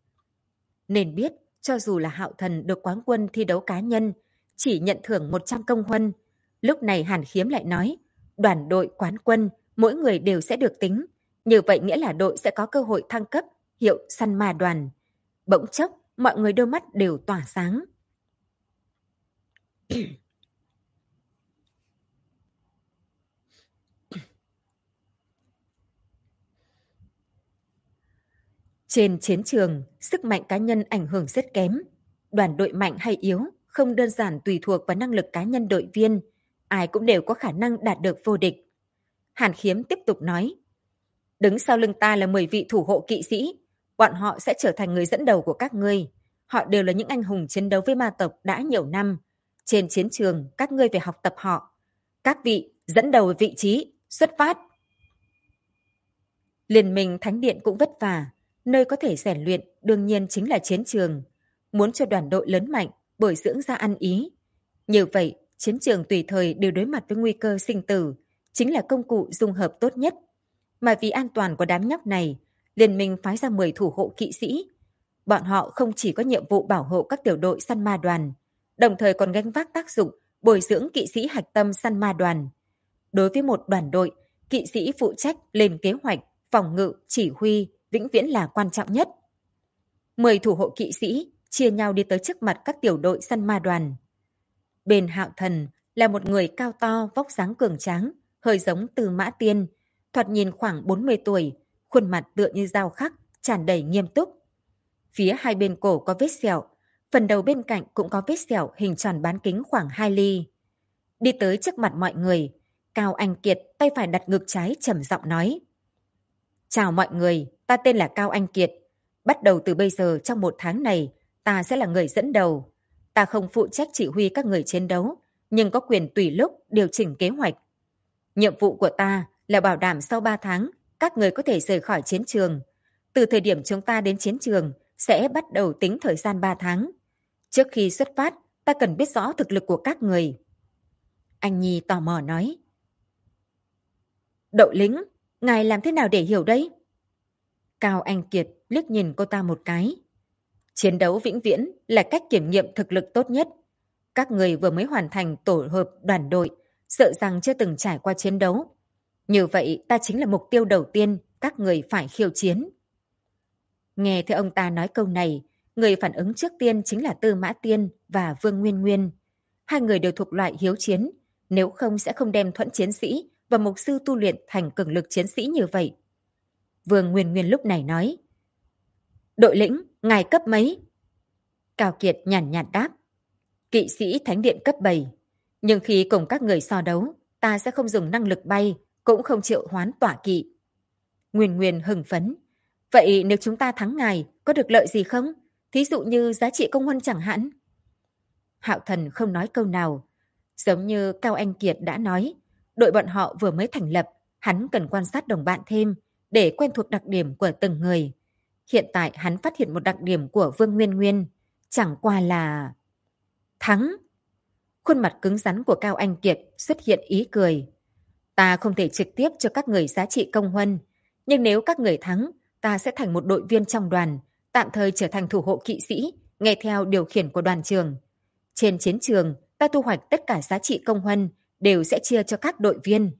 Nên biết, cho dù là Hạo Thần được quán quân thi đấu cá nhân, chỉ nhận thưởng 100 công huân. Lúc này Hàn Khiếm lại nói, đoàn đội quán quân, mỗi người đều sẽ được tính. Như vậy nghĩa là đội sẽ có cơ hội thăng cấp, hiệu săn ma đoàn. Bỗng chốc, mọi người đôi mắt đều tỏa sáng. Trên chiến trường, sức mạnh cá nhân ảnh hưởng rất kém. Đoàn đội mạnh hay yếu không đơn giản tùy thuộc vào năng lực cá nhân đội viên, ai cũng đều có khả năng đạt được vô địch. Hàn Khiếm tiếp tục nói, đứng sau lưng ta là 10 vị thủ hộ kỵ sĩ, bọn họ sẽ trở thành người dẫn đầu của các ngươi. Họ đều là những anh hùng chiến đấu với ma tộc đã nhiều năm. Trên chiến trường, các ngươi phải học tập họ. Các vị dẫn đầu vị trí, xuất phát. Liên minh Thánh Điện cũng vất vả, nơi có thể rèn luyện đương nhiên chính là chiến trường. Muốn cho đoàn đội lớn mạnh, bồi dưỡng ra ăn ý. Như vậy, chiến trường tùy thời đều đối mặt với nguy cơ sinh tử, chính là công cụ dung hợp tốt nhất. Mà vì an toàn của đám nhóc này, Liên minh phái ra 10 thủ hộ kỵ sĩ. Bọn họ không chỉ có nhiệm vụ bảo hộ các tiểu đội săn ma đoàn, đồng thời còn gánh vác tác dụng bồi dưỡng kỵ sĩ hạch tâm săn ma đoàn. Đối với một đoàn đội, kỵ sĩ phụ trách lên kế hoạch, phòng ngự, chỉ huy, vĩnh viễn là quan trọng nhất. 10 thủ hộ kỵ sĩ chia nhau đi tới trước mặt các tiểu đội săn ma đoàn. Bên Hạo Thần là một người cao to, vóc dáng cường tráng, hơi giống Tư Mã Tiên, thoạt nhìn khoảng 40 tuổi, khuôn mặt tựa như dao khắc, tràn đầy nghiêm túc. Phía hai bên cổ có vết sẹo, phần đầu bên cạnh cũng có vết sẹo hình tròn bán kính khoảng 2 ly. Đi tới trước mặt mọi người, Cao Anh Kiệt tay phải đặt ngực trái trầm giọng nói. Chào mọi người, ta tên là Cao Anh Kiệt. Bắt đầu từ bây giờ trong 1 tháng này, ta sẽ là người dẫn đầu. Ta không phụ trách chỉ huy các người chiến đấu, nhưng có quyền tùy lúc điều chỉnh kế hoạch. Nhiệm vụ của ta là bảo đảm sau 3 tháng, các người có thể rời khỏi chiến trường. Từ thời điểm chúng ta đến chiến trường, sẽ bắt đầu tính thời gian 3 tháng. Trước khi xuất phát, ta cần biết rõ thực lực của các người. Anh Nhi tò mò nói. Đội lính, ngài làm thế nào để hiểu đấy? Cao Anh Kiệt liếc nhìn cô ta một cái. Chiến đấu vĩnh viễn là cách kiểm nghiệm thực lực tốt nhất. Các người vừa mới hoàn thành tổ hợp đoàn đội, sợ rằng chưa từng trải qua chiến đấu. Như vậy ta chính là mục tiêu đầu tiên các người phải khiêu chiến. Nghe thấy ông ta nói câu này, người phản ứng trước tiên chính là Tư Mã Tiên và Vương Nguyên Nguyên. Hai người đều thuộc loại hiếu chiến, nếu không sẽ không đem thuẫn chiến sĩ và mục sư tu luyện thành cường lực chiến sĩ như vậy. Vương Nguyên Nguyên lúc này nói, đội lĩnh, ngài cấp mấy? Cao Kiệt nhàn nhạt đáp, kỵ sĩ thánh điện cấp 7. Nhưng khi cùng các người so đấu, ta sẽ không dùng năng lực bay, cũng không triệu hoán tỏa kỵ. Nguyên Nguyên hưng phấn. Vậy nếu chúng ta thắng ngài, có được lợi gì không? Thí dụ như giá trị công huân chẳng hạn. Hạo Thần không nói câu nào. Giống như Cao Anh Kiệt đã nói, đội bọn họ vừa mới thành lập, hắn cần quan sát đồng bạn thêm để quen thuộc đặc điểm của từng người. Hiện tại hắn phát hiện một đặc điểm của Vương Nguyên Nguyên, chẳng qua là... Thắng! Khuôn mặt cứng rắn của Cao Anh Kiệt xuất hiện ý cười. Ta không thể trực tiếp cho các người giá trị công huân, nhưng nếu các người thắng, ta sẽ thành một đội viên trong đoàn, tạm thời trở thành thủ hộ kỵ sĩ, nghe theo điều khiển của đoàn trường. Trên chiến trường, ta thu hoạch tất cả giá trị công huân, đều sẽ chia cho các đội viên.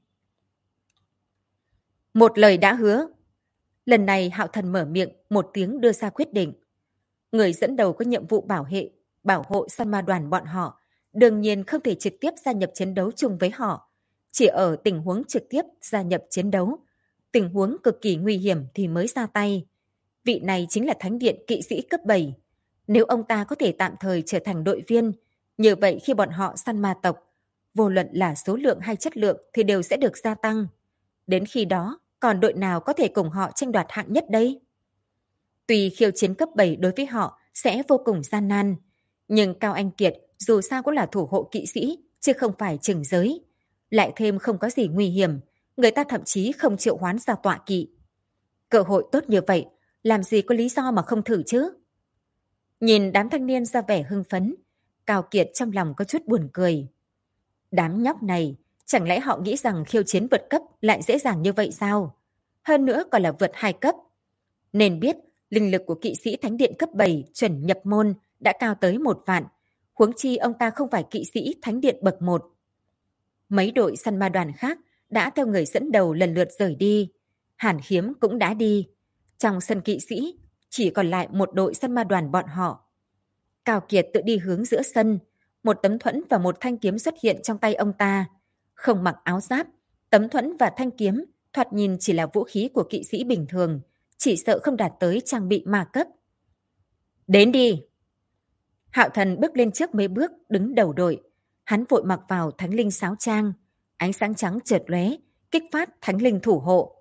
Một lời đã hứa. Lần này Hạo Thần mở miệng, một tiếng đưa ra quyết định. Người dẫn đầu có nhiệm vụ bảo hộ săn ma đoàn bọn họ, đương nhiên không thể trực tiếp gia nhập chiến đấu chung với họ. Chỉ ở tình huống trực tiếp gia nhập chiến đấu, tình huống cực kỳ nguy hiểm thì mới ra tay. Vị này chính là Thánh Điện kỵ sĩ cấp 7. Nếu ông ta có thể tạm thời trở thành đội viên, như vậy khi bọn họ săn ma tộc, vô luận là số lượng hay chất lượng thì đều sẽ được gia tăng. Đến khi đó, còn đội nào có thể cùng họ tranh đoạt hạng nhất đây? Tuy khiêu chiến cấp 7 đối với họ sẽ vô cùng gian nan, nhưng Cao Anh Kiệt dù sao cũng là thủ hộ kỵ sĩ, chứ không phải trừng giới. Lại thêm không có gì nguy hiểm, người ta thậm chí không triệu hoán ra tọa kỵ. Cơ hội tốt như vậy, làm gì có lý do mà không thử chứ? Nhìn đám thanh niên ra vẻ hưng phấn, Cao Kiệt trong lòng có chút buồn cười. Đám nhóc này, chẳng lẽ họ nghĩ rằng khiêu chiến vượt cấp lại dễ dàng như vậy sao? Hơn nữa còn là vượt 2 cấp. Nên biết, linh lực của kỵ sĩ Thánh Điện cấp 7 chuẩn nhập môn đã cao tới 1 vạn. Huống chi ông ta không phải kỵ sĩ Thánh Điện bậc 1. Mấy đội săn ma đoàn khác đã theo người dẫn đầu lần lượt rời đi. Hàn Khiếm cũng đã đi. Trong sân kỵ sĩ, chỉ còn lại một đội săn ma đoàn bọn họ. Cao Kiệt tự đi hướng giữa sân. một tấm thuẫn và một thanh kiếm xuất hiện trong tay ông ta. Không mặc áo giáp, tấm thuẫn và thanh kiếm thoạt nhìn chỉ là vũ khí của kỵ sĩ bình thường, chỉ sợ không đạt tới trang bị ma cấp. Đến đi! Hạo Thần bước lên trước mấy bước, đứng đầu đội. Hắn vội mặc vào thánh linh sáo trang. Ánh sáng trắng chợt lóe, kích phát thánh linh thủ hộ.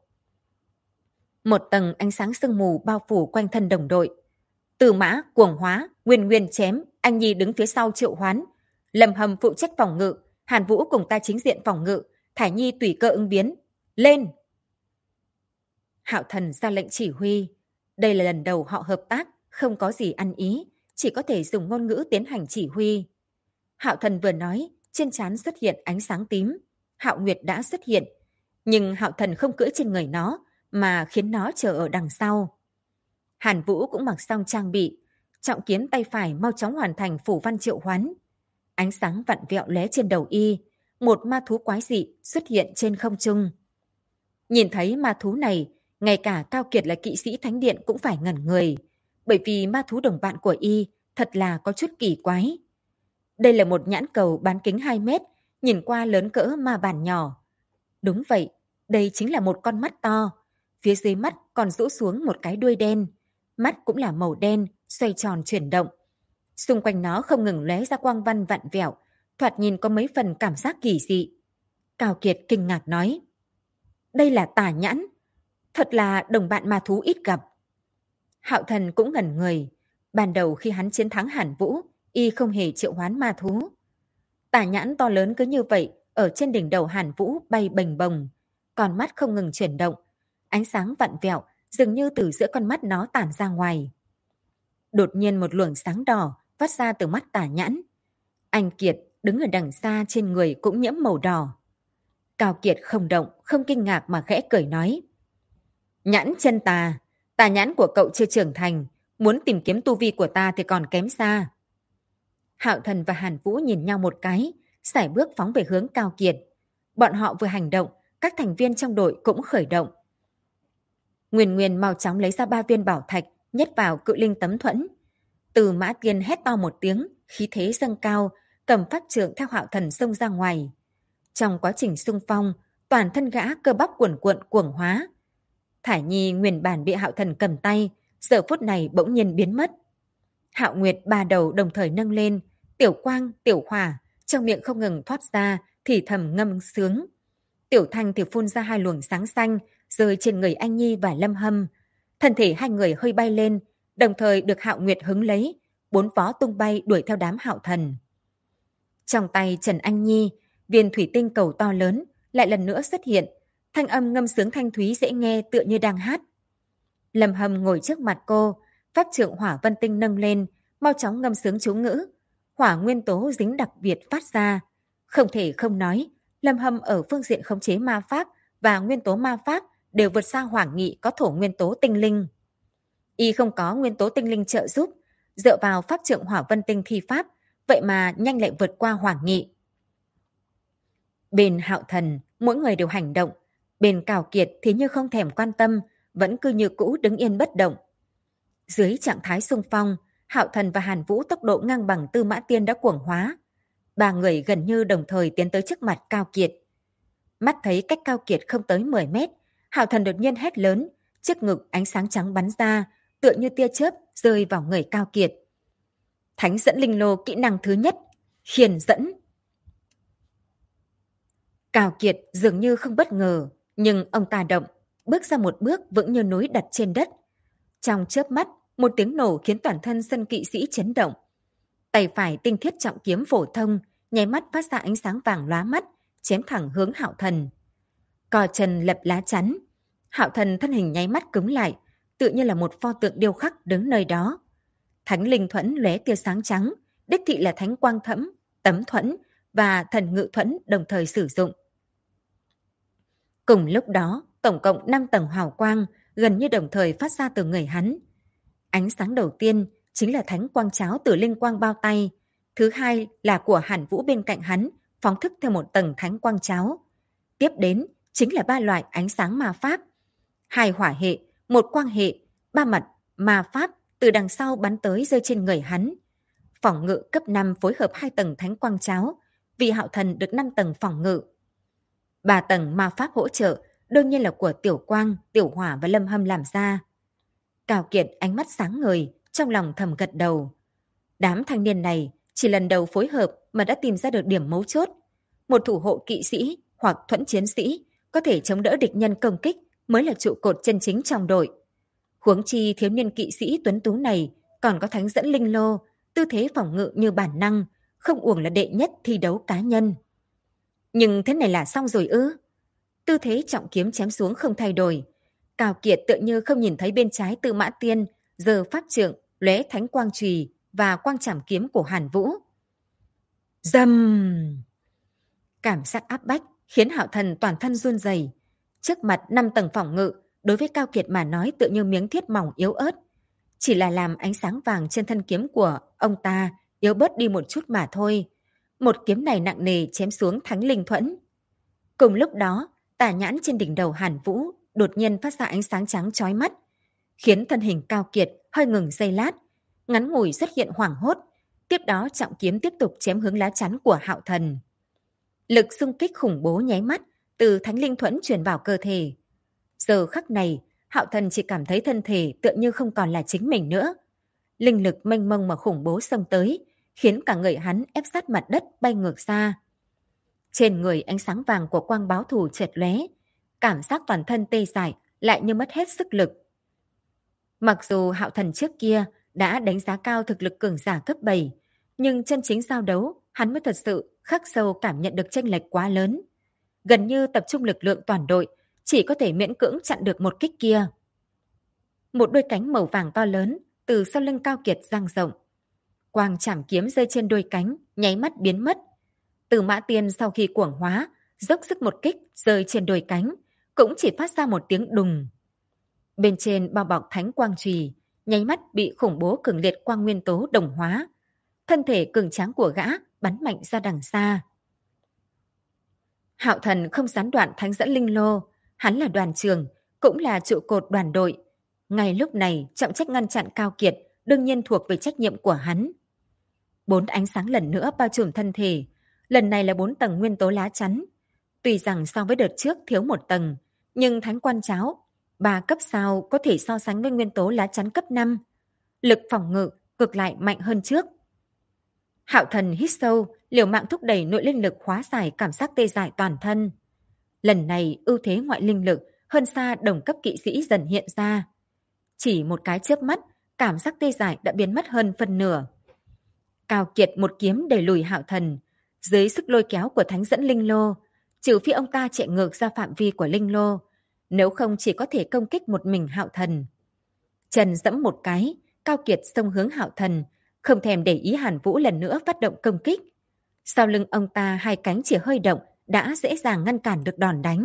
Một tầng ánh sáng sương mù bao phủ quanh thân đồng đội. Từ Mã, Cuồng Hóa, Nguyên Nguyên chém, Anh Nhi đứng phía sau triệu hoán. Lâm Hầm phụ trách phòng ngự, Hàn Vũ cùng ta chính diện phòng ngự, Thải Nhi tùy cơ ứng biến. Lên! Hạo Thần ra lệnh chỉ huy. Đây là lần đầu họ hợp tác, không có gì ăn ý, chỉ có thể dùng ngôn ngữ tiến hành chỉ huy. Hạo Thần vừa nói, trên trán xuất hiện ánh sáng tím. Hạo Nguyệt đã xuất hiện, nhưng Hạo Thần không cưỡi trên người nó, mà khiến nó chờ ở đằng sau. Hàn Vũ cũng mặc xong trang bị, trọng kiếm tay phải mau chóng hoàn thành phủ văn triệu hoán. Ánh sáng vặn vẹo lóe trên đầu y, một ma thú quái dị xuất hiện trên không trung. Nhìn thấy ma thú này, ngay cả Cao Kiệt là kỵ sĩ thánh điện cũng phải ngẩn người, bởi vì ma thú đồng bạn của y thật là có chút kỳ quái. Đây là một nhãn cầu bán kính 2 mét, nhìn qua lớn cỡ ma bàn nhỏ. Đúng vậy, đây chính là một con mắt to. Phía dưới mắt còn rũ xuống một cái đuôi đen. Mắt cũng là màu đen, xoay tròn chuyển động. Xung quanh nó không ngừng lóe ra quang văn vặn vẹo, thoạt nhìn có mấy phần cảm giác kỳ dị. Cao Kiệt kinh ngạc nói, đây là tà nhãn, thật là đồng bạn ma thú ít gặp. Hạo Thần cũng ngẩn người, ban đầu khi hắn chiến thắng Hàn Vũ, y không hề triệu hoán ma thú. Tà nhãn to lớn cứ như vậy, ở trên đỉnh đầu Hàn Vũ bay bềnh bồng, con mắt không ngừng chuyển động, ánh sáng vặn vẹo dường như từ giữa con mắt nó tản ra ngoài. Đột nhiên một luồng sáng đỏ phát ra từ mắt tà nhãn. Anh Kiệt đứng ở đằng xa, trên người cũng nhiễm màu đỏ. Cao Kiệt không động, không kinh ngạc mà khẽ cười nói, nhãn chân tà, tà nhãn của cậu chưa trưởng thành, muốn tìm kiếm tu vi của ta thì còn kém xa. Hạo Thần và Hàn Vũ nhìn nhau một cái, sải bước phóng về hướng Cao Kiệt. Bọn họ vừa hành động, các thành viên trong đội cũng khởi động. Nguyên Nguyên mau chóng lấy ra 3 viên bảo thạch, nhét vào cự linh tấm thuẫn. Từ Mã Tiên hét to một tiếng, khí thế dâng cao, cầm pháp trượng theo Hạo Thần xông ra ngoài. Trong quá trình xung phong, toàn thân gã cơ bắp cuồn cuộn cuồng hóa. Thải Nhi nguyên bản bị Hạo Thần cầm tay, giờ phút này bỗng nhiên biến mất. Hạo Nguyệt 3 đầu đồng thời nâng lên, tiểu quang, tiểu hỏa, trong miệng không ngừng thoát ra, thì thầm ngâm sướng. Tiểu Thanh thì phun ra 2 luồng sáng xanh, rơi trên người Anh Nhi và Lâm Hâm. Thân thể hai người hơi bay lên, đồng thời được Hạo Nguyệt hứng lấy, 4 vó tung bay đuổi theo đám Hạo Thần. Trong tay Trần Anh Nhi, viên thủy tinh cầu to lớn lại lần nữa xuất hiện, thanh âm ngâm sướng thanh thúy dễ nghe tựa như đang hát. Lâm Hâm ngồi trước mặt cô, pháp trượng hỏa vân tinh nâng lên, mau chóng ngâm sướng chú ngữ. Hỏa nguyên tố dính đặc biệt phát ra. Không thể không nói, Lâm Hâm ở phương diện khống chế ma pháp và nguyên tố ma pháp đều vượt xa Hoàng Nghị có thổ nguyên tố tinh linh. Y không có nguyên tố tinh linh trợ giúp, dựa vào pháp trượng hỏa vân tinh thi pháp, vậy mà nhanh lại vượt qua Hoàng Nghị. Bên Hạo Thần, mỗi người đều hành động. Bên Cao Kiệt thì như không thèm quan tâm, vẫn cứ như cũ đứng yên bất động. Dưới trạng thái xung phong, Hạo Thần và Hàn Vũ tốc độ ngang bằng Tư Mã Tiên đã cuồng hóa. 3 người gần như đồng thời tiến tới trước mặt Cao Kiệt. Mắt thấy cách Cao Kiệt không tới 10 mét, Hạo Thần đột nhiên hét lớn, trước ngực ánh sáng trắng bắn ra, tựa như tia chớp rơi vào người Cao Kiệt. Thánh dẫn linh lô kỹ năng thứ nhất, khiển dẫn. Cao Kiệt dường như không bất ngờ, nhưng ông ta động, bước ra một bước vững như núi đặt trên đất. Trong chớp mắt, một tiếng nổ khiến toàn thân sân kỵ sĩ chấn động. Tay phải tinh thiết trọng kiếm phổ thông, nháy mắt phát ra ánh sáng vàng lóa mắt, chém thẳng hướng Hạo Thần. Cò chân lập lá chắn, Hạo Thần thân hình nháy mắt cứng lại, tựa như là một pho tượng điêu khắc đứng nơi đó. Thánh linh thuẫn lóe tia sáng trắng, đích thị là thánh quang thẫm, tấm thuẫn và thần ngự thuẫn đồng thời sử dụng. Cùng lúc đó, tổng cộng 5 tầng hào quang gần như đồng thời phát ra từ người hắn. Ánh sáng đầu tiên chính là thánh quang cháo từ linh quang bao tay. Thứ hai là của Hàn Vũ bên cạnh hắn, phóng thức theo một tầng thánh quang cháo. Tiếp đến chính là 3 loại ánh sáng ma pháp. 2 hỏa hệ, 1 quang hệ, 3 mặt ma pháp từ đằng sau bắn tới rơi trên người hắn. Phòng ngự cấp 5 phối hợp 2 tầng thánh quang cháo, vì Hạo Thần được 5 tầng phòng ngự. 3 tầng ma pháp hỗ trợ, đương nhiên là của Tiểu Quang, Tiểu Hỏa và Lâm Hâm làm ra. Cao Kiệt ánh mắt sáng ngời, trong lòng thầm gật đầu. Đám thanh niên này chỉ lần đầu phối hợp mà đã tìm ra được điểm mấu chốt. Một thủ hộ kỵ sĩ hoặc thuẫn chiến sĩ có thể chống đỡ địch nhân công kích mới là trụ cột chân chính trong đội. Huống chi thiếu niên kỵ sĩ tuấn tú này còn có thánh dẫn linh lô, tư thế phòng ngự như bản năng, không uổng là đệ nhất thi đấu cá nhân. Nhưng thế này là xong rồi ư? Tư thế trọng kiếm chém xuống không thay đổi. Cao Kiệt tựa như không nhìn thấy bên trái Tư Mã Tiên giơ pháp trượng, lóe thánh quang chùy và quang trảm kiếm của Hàn Vũ. Dầm! Cảm giác áp bách khiến Hạo Thần toàn thân run rẩy. Trước mặt 5 tầng phòng ngự, đối với Cao Kiệt mà nói tựa như miếng thiết mỏng yếu ớt. Chỉ là làm ánh sáng vàng trên thân kiếm của ông ta yếu bớt đi một chút mà thôi. Một kiếm này nặng nề chém xuống thánh linh thuẫn. Cùng lúc đó, tà nhãn trên đỉnh đầu Hàn Vũ đột nhiên phát ra ánh sáng trắng chói mắt, khiến thân hình Cao Kiệt hơi ngừng giây lát, ngắn ngủi xuất hiện hoảng hốt. Tiếp đó trọng kiếm tiếp tục chém hướng lá chắn của Hạo Thần. Lực xung kích khủng bố nháy mắt từ thánh linh thuẫn truyền vào cơ thể. Giờ khắc này, Hạo Thần chỉ cảm thấy thân thể tựa như không còn là chính mình nữa. Linh lực mênh mông mà khủng bố xông tới, khiến cả người hắn ép sát mặt đất bay ngược ra. Trên người ánh sáng vàng của quang báo thù chợt lóe, cảm giác toàn thân tê dại lại như mất hết sức lực. Mặc dù Hạo Thần trước kia đã đánh giá cao thực lực cường giả cấp 7, nhưng chân chính giao đấu, hắn mới thật sự khắc sâu cảm nhận được chênh lệch quá lớn. Gần như tập trung lực lượng toàn đội, chỉ có thể miễn cưỡng chặn được một kích kia. Một đôi cánh màu vàng to lớn từ sau lưng Cao Kiệt dang rộng. Quang trảm kiếm rơi trên đôi cánh, nháy mắt biến mất. Từ Mã Tiên sau khi cuồng hóa, dốc sức một kích rơi trên đôi cánh, cũng chỉ phát ra một tiếng đùng. Bên trên bao bọc thánh quang chùy, nháy mắt bị khủng bố cường liệt quang nguyên tố đồng hóa. Thân thể cường tráng của gã bắn mạnh ra đằng xa. Hạo Thần không gián đoạn thánh dẫn linh lô, hắn là đoàn trưởng, cũng là trụ cột đoàn đội. Ngay lúc này, trọng trách ngăn chặn Cao Kiệt đương nhiên thuộc về trách nhiệm của hắn. 4 ánh sáng lần nữa bao trùm thân thể, lần này là 4 tầng nguyên tố lá chắn. Tuy rằng so với đợt trước thiếu 1 tầng, nhưng thánh quan cháo 3 cấp sao có thể so sánh với nguyên tố lá chắn cấp 5. Lực phòng ngự ngược lại mạnh hơn trước. Hạo Thần hít sâu, liều mạng thúc đẩy nội linh lực hóa giải cảm giác tê dại toàn thân. Lần này ưu thế ngoại linh lực hơn xa đồng cấp kỵ sĩ dần hiện ra. Chỉ một cái chớp mắt, cảm giác tê dại đã biến mất hơn phân nửa. Cao Kiệt một kiếm đẩy lùi Hạo Thần, dưới sức lôi kéo của thánh dẫn linh lô, trừ phi ông ta chạy ngược ra phạm vi của linh lô, nếu không chỉ có thể công kích một mình Hạo Thần. Chân giẫm một cái, Cao Kiệt xông hướng Hạo Thần, không thèm để ý Hàn Vũ lần nữa phát động công kích. Sau lưng ông ta 2 cánh chỉ hơi động đã dễ dàng ngăn cản được đòn đánh.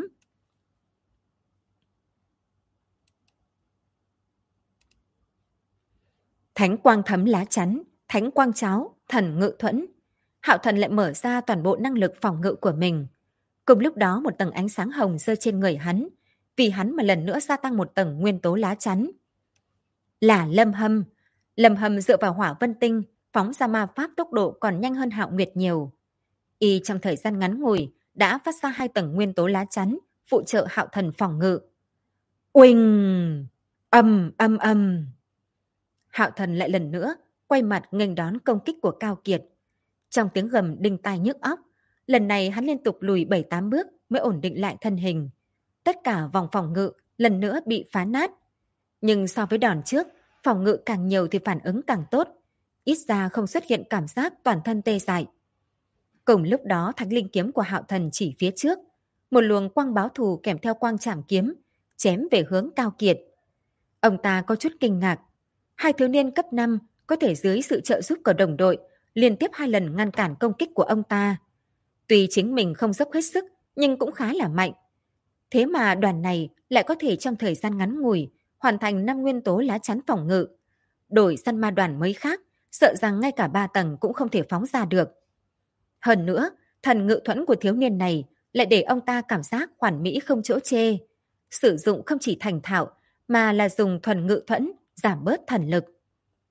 Thánh quang thấm lá chắn, thánh quang cháo, thần ngự thuẫn. Hạo Thần lại mở ra toàn bộ năng lực phòng ngự của mình. Cùng lúc đó một tầng ánh sáng hồng rơi trên người hắn, vì hắn mà lần nữa gia tăng một tầng nguyên tố lá chắn. Là Lâm Hâm. Lâm Hâm dựa vào hỏa vân tinh, phóng ra ma pháp tốc độ còn nhanh hơn Hạo Nguyệt nhiều. Y trong thời gian ngắn ngủi đã phát ra 2 tầng nguyên tố lá chắn, phụ trợ Hạo Thần phòng ngự. Uỳnh! Âm âm âm! Hạo Thần lại lần nữa quay mặt nghênh đón công kích của Cao Kiệt. Trong tiếng gầm đinh tai nhức óc, lần này hắn liên tục lùi 7-8 bước mới ổn định lại thân hình. Tất cả vòng phòng ngự lần nữa bị phá nát. Nhưng so với đòn trước, phòng ngự càng nhiều thì phản ứng càng tốt. Ít ra không xuất hiện cảm giác toàn thân tê dại. Cùng lúc đó thánh linh kiếm của Hạo Thần chỉ phía trước. Một luồng quang báo thù kèm theo quang trảm kiếm, chém về hướng Cao Kiệt. Ông ta có chút kinh ngạc. 2 thiếu niên cấp 5 có thể dưới sự trợ giúp của đồng đội liên tiếp 2 lần ngăn cản công kích của ông ta. Tuy chính mình không dốc hết sức, nhưng cũng khá là mạnh. Thế mà đoàn này lại có thể trong thời gian ngắn ngủi hoàn thành 5 nguyên tố lá chắn phòng ngự. Đổi săn ma đoàn mới khác, sợ rằng ngay cả 3 tầng cũng không thể phóng ra được. Hơn nữa, thần ngự thuẫn của thiếu niên này lại để ông ta cảm giác hoàn mỹ không chỗ chê. Sử dụng không chỉ thành thạo, mà là dùng thuần ngự thuẫn, giảm bớt thần lực.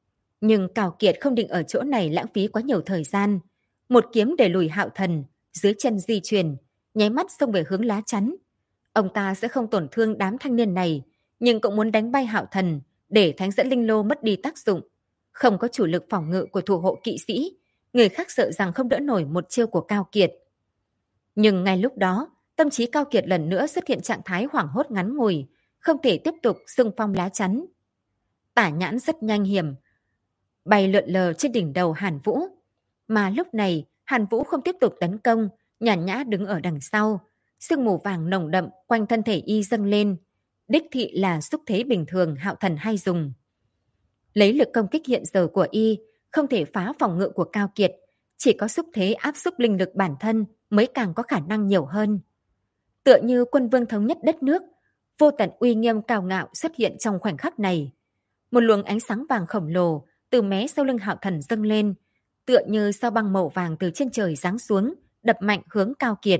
Nhưng Cao Kiệt không định ở chỗ này lãng phí quá nhiều thời gian. Một kiếm để lùi Hạo Thần, dưới chân di chuyển, nháy mắt xông về hướng lá chắn. Ông ta sẽ không tổn thương đám thanh niên này, nhưng cũng muốn đánh bay Hạo Thần để Thánh Dẫn Linh Lô mất đi tác dụng. Không có chủ lực phòng ngự của thủ hộ kỵ sĩ, người khác sợ rằng không đỡ nổi một chiêu của Cao Kiệt. Nhưng ngay lúc đó, tâm trí Cao Kiệt lần nữa xuất hiện trạng thái hoảng hốt ngắn ngủi, không thể tiếp tục xung phong lá chắn. Tả Nhãn rất nhanh hiểm, bay lượn lờ trên đỉnh đầu Hàn Vũ. Mà lúc này, Hàn Vũ không tiếp tục tấn công, nhàn nhã đứng ở đằng sau. Sương mù vàng nồng đậm quanh thân thể y dâng lên. Đích thị là xúc thế bình thường Hạo Thần hay dùng. Lấy lực công kích hiện giờ của y, không thể phá phòng ngự của Cao Kiệt. Chỉ có xúc thế áp xúc linh lực bản thân mới càng có khả năng nhiều hơn. Tựa như quân vương thống nhất đất nước, vô tận uy nghiêm cao ngạo xuất hiện trong khoảnh khắc này. Một luồng ánh sáng vàng khổng lồ từ mé sau lưng Hạo Thần dâng lên, tựa như sao băng màu vàng từ trên trời giáng xuống, đập mạnh hướng Cao Kiệt.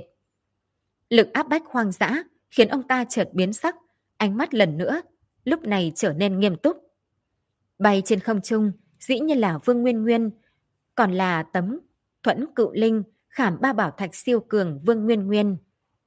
Lực áp bách hoang dã khiến ông ta chợt biến sắc, ánh mắt lần nữa lúc này trở nên nghiêm túc. Bay trên không trung dĩ nhiên là Vương Nguyên Nguyên, còn là tấm thuẫn cự linh khảm ba bảo thạch siêu cường Vương Nguyên Nguyên.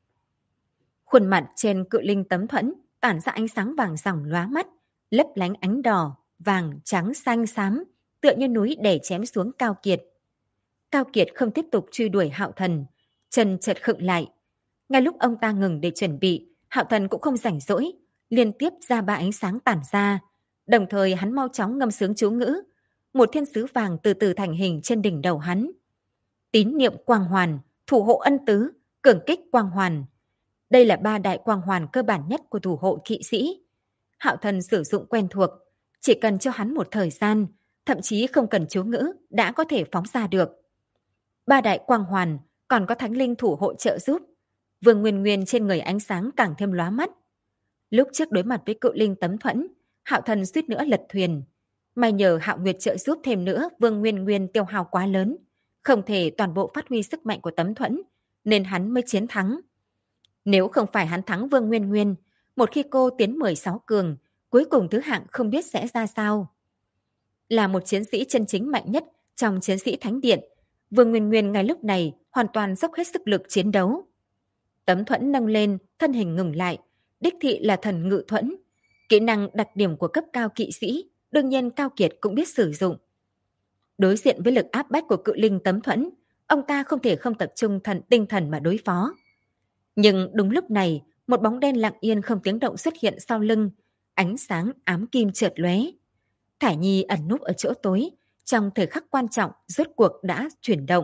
Khuôn mặt trên cự linh tấm thuẫn tản ra ánh sáng vàng ròng lóa mắt, lấp lánh ánh đỏ, vàng, trắng, xanh, xám, tựa như núi để chém xuống Cao Kiệt. Cao Kiệt không tiếp tục truy đuổi Hạo Thần, chân chợt khựng lại. Ngay lúc ông ta ngừng để chuẩn bị, Hạo Thần cũng không rảnh rỗi, liên tiếp ra ba ánh sáng tản ra. Đồng thời hắn mau chóng ngâm sướng chú ngữ. Một thiên sứ vàng từ từ thành hình trên đỉnh đầu hắn. Tín niệm quang hoàn, thủ hộ ân tứ, cường kích quang hoàn. Đây là ba đại quang hoàn cơ bản nhất của thủ hộ kỵ sĩ. Hạo Thần sử dụng quen thuộc, chỉ cần cho hắn một thời gian, thậm chí không cần chú ngữ, đã có thể phóng ra được. Ba đại quang hoàn, còn có thánh linh thủ hộ trợ giúp. Vương Nguyên Nguyên trên người ánh sáng càng thêm lóa mắt. Lúc trước đối mặt với cự linh tấm thuẫn, Hạo Thần suýt nữa lật thuyền. May nhờ Hạo Nguyệt trợ giúp thêm nữa, Vương Nguyên Nguyên tiêu hao quá lớn, không thể toàn bộ phát huy sức mạnh của tấm thuẫn, nên hắn mới chiến thắng. Nếu không phải hắn thắng Vương Nguyên Nguyên, một khi cô tiến 16 cường, cuối cùng thứ hạng không biết sẽ ra sao. Là một chiến sĩ chân chính mạnh nhất trong chiến sĩ Thánh Điện, Vương Nguyên Nguyên ngay lúc này hoàn toàn dốc hết sức lực chiến đấu. Tấm thuẫn nâng lên, thân hình ngừng lại, đích thị là thần ngự thuẫn. Kỹ năng đặc điểm của cấp cao kỵ sĩ, đương nhiên Cao Kiệt cũng biết sử dụng. Đối diện với lực áp bách của cự linh tấm thuẫn, ông ta không thể không tập trung tinh thần mà đối phó. Nhưng đúng lúc này, một bóng đen lặng yên không tiếng động xuất hiện sau lưng, ánh sáng ám kim chợt lóe. Thải Nhi ẩn núp ở chỗ tối, trong thời khắc quan trọng rốt cuộc đã chuyển động.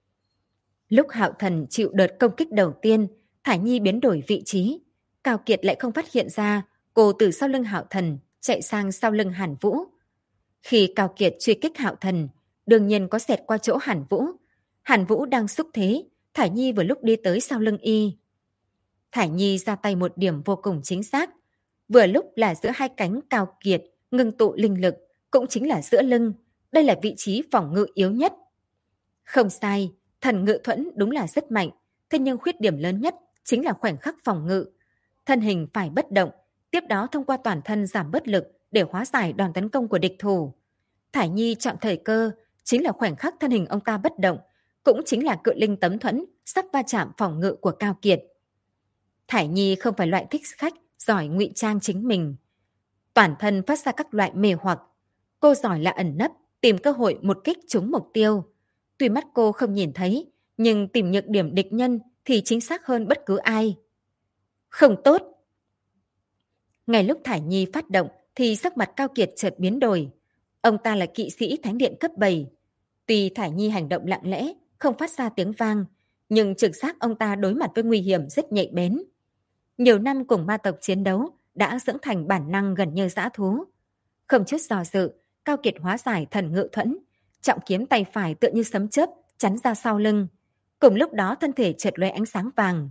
Lúc Hạo Thần chịu đợt công kích đầu tiên, Thải Nhi biến đổi vị trí. Cao Kiệt lại không phát hiện ra cô từ sau lưng Hạo Thần chạy sang sau lưng Hàn Vũ. Khi Cao Kiệt truy kích Hạo Thần, đương nhiên có xẹt qua chỗ Hàn Vũ. Hàn Vũ đang xúc thế, Thải Nhi vừa lúc đi tới sau lưng y. Thải Nhi ra tay một điểm vô cùng chính xác. Vừa lúc là giữa hai cánh Cao Kiệt ngưng tụ linh lực, cũng chính là giữa lưng. Đây là vị trí phòng ngự yếu nhất. Không sai, thần ngự thuẫn đúng là rất mạnh, thế nhưng khuyết điểm lớn nhất chính là khoảnh khắc phòng ngự. Thân hình phải bất động, tiếp đó thông qua toàn thân giảm bớt lực để hóa giải đòn tấn công của địch thủ. Thải Nhi chọn thời cơ, chính là khoảnh khắc thân hình ông ta bất động, cũng chính là cự linh tấm thuẫn sắp va chạm phòng ngự của Cao Kiệt. Thải Nhi không phải loại thích khách giỏi ngụy trang chính mình. Toàn thân phát ra các loại mê hoặc. Cô giỏi là ẩn nấp, tìm cơ hội một kích trúng mục tiêu. Tuy mắt cô không nhìn thấy, nhưng tìm nhược điểm địch nhân thì chính xác hơn bất cứ ai. Không tốt! Ngay lúc Thải Nhi phát động thì sắc mặt Cao Kiệt chợt biến đổi. Ông ta là kỵ sĩ Thánh Điện cấp 7. Tuy Thải Nhi hành động lặng lẽ, không phát ra tiếng vang, nhưng trực giác ông ta đối mặt với nguy hiểm rất nhạy bén. Nhiều năm cùng ma tộc chiến đấu đã dưỡng thành bản năng gần như dã thú. Không chút do dự, Cao Kiệt hóa giải thần ngự thuẫn, trọng kiếm tay phải tựa như sấm chớp chắn ra sau lưng. Cùng lúc đó thân thể chợt lóe ánh sáng vàng.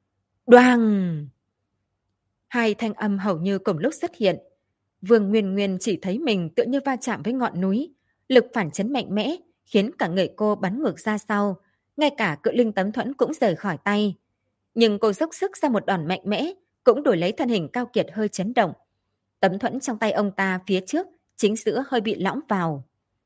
Đoàng! Hai thanh âm hầu như cùng lúc xuất hiện. Vương Nguyên Nguyên chỉ thấy mình tựa như va chạm với ngọn núi, lực phản chấn mạnh mẽ khiến cả người cô bắn ngược ra sau, ngay cả cự linh tấm thuẫn cũng rời khỏi tay. Nhưng cô dốc sức ra một đòn mạnh mẽ, cũng đổi lấy thân hình Cao Kiệt hơi chấn động. Tấm thuẫn trong tay ông ta phía trước chính giữa hơi bị lõm vào.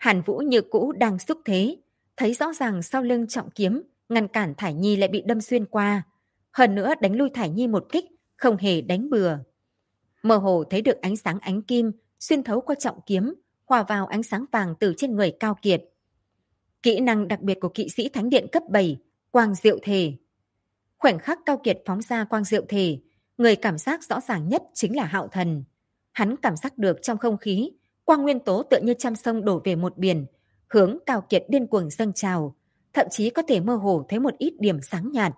Hàn Vũ như cũ đang xúc thế, thấy rõ ràng sau lưng trọng kiếm, ngăn cản Thải Nhi lại bị đâm xuyên qua. Hơn nữa đánh lui Thải Nhi một kích, không hề đánh bừa. Mơ hồ thấy được ánh sáng ánh kim xuyên thấu qua trọng kiếm, hòa vào ánh sáng vàng từ trên người Cao Kiệt. Kỹ năng đặc biệt của kỵ sĩ thánh điện cấp 7, quang diệu thể. Khoảnh khắc Cao Kiệt phóng ra quang diệu thể, người cảm giác rõ ràng nhất chính là Hạo Thần. Hắn cảm giác được trong không khí, quang nguyên tố tựa như trăm sông đổ về một biển, hướng Cao Kiệt điên cuồng dâng trào, thậm chí có thể mơ hồ thấy một ít điểm sáng nhạt.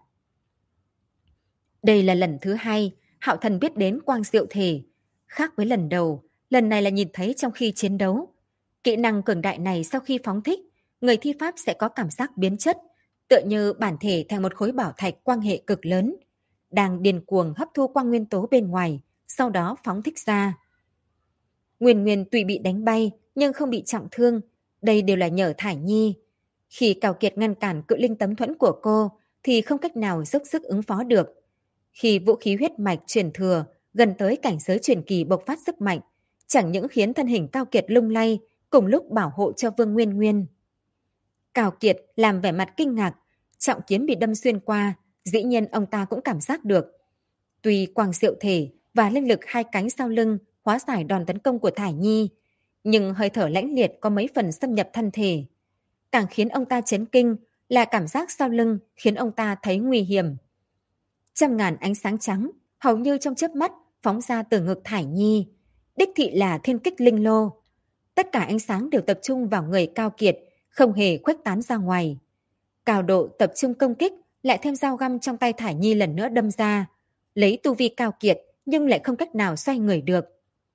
Đây là lần thứ hai Hạo Thần biết đến quang diệu thể. Khác với lần đầu, lần này là nhìn thấy trong khi chiến đấu. Kỹ năng cường đại này sau khi phóng thích, người thi pháp sẽ có cảm giác biến chất, tựa như bản thể thành một khối bảo thạch quang hệ cực lớn, đang điên cuồng hấp thu quang nguyên tố bên ngoài, sau đó phóng thích ra. Nguyên Nguyên tuy bị đánh bay nhưng không bị trọng thương, đây đều là nhờ Thải Nhi. Khi Cao Kiệt ngăn cản cự linh tấm thuẫn của cô thì không cách nào dốc sức ứng phó được. Khi vũ khí huyết mạch truyền thừa gần tới cảnh giới truyền kỳ bộc phát sức mạnh, chẳng những khiến thân hình Cao Kiệt lung lay, cùng lúc bảo hộ cho Vương Nguyên Nguyên. Cao Kiệt làm vẻ mặt kinh ngạc, trọng kiếm bị đâm xuyên qua, dĩ nhiên ông ta cũng cảm giác được. Tuy quang diệu thể và linh lực hai cánh sau lưng hóa giải đòn tấn công của Thải Nhi, nhưng hơi thở lãnh liệt có mấy phần xâm nhập thân thể. Càng khiến ông ta chấn kinh là cảm giác sau lưng khiến ông ta thấy nguy hiểm. Trăm ngàn ánh sáng trắng hầu như trong chớp mắt phóng ra từ ngực Thải Nhi, đích thị là thiên kích linh lô. Tất cả ánh sáng đều tập trung vào người Cao Kiệt, không hề khuếch tán ra ngoài. Cao độ tập trung công kích lại thêm dao găm trong tay Thải Nhi lần nữa đâm ra, lấy tu vi Cao Kiệt nhưng lại không cách nào xoay người được.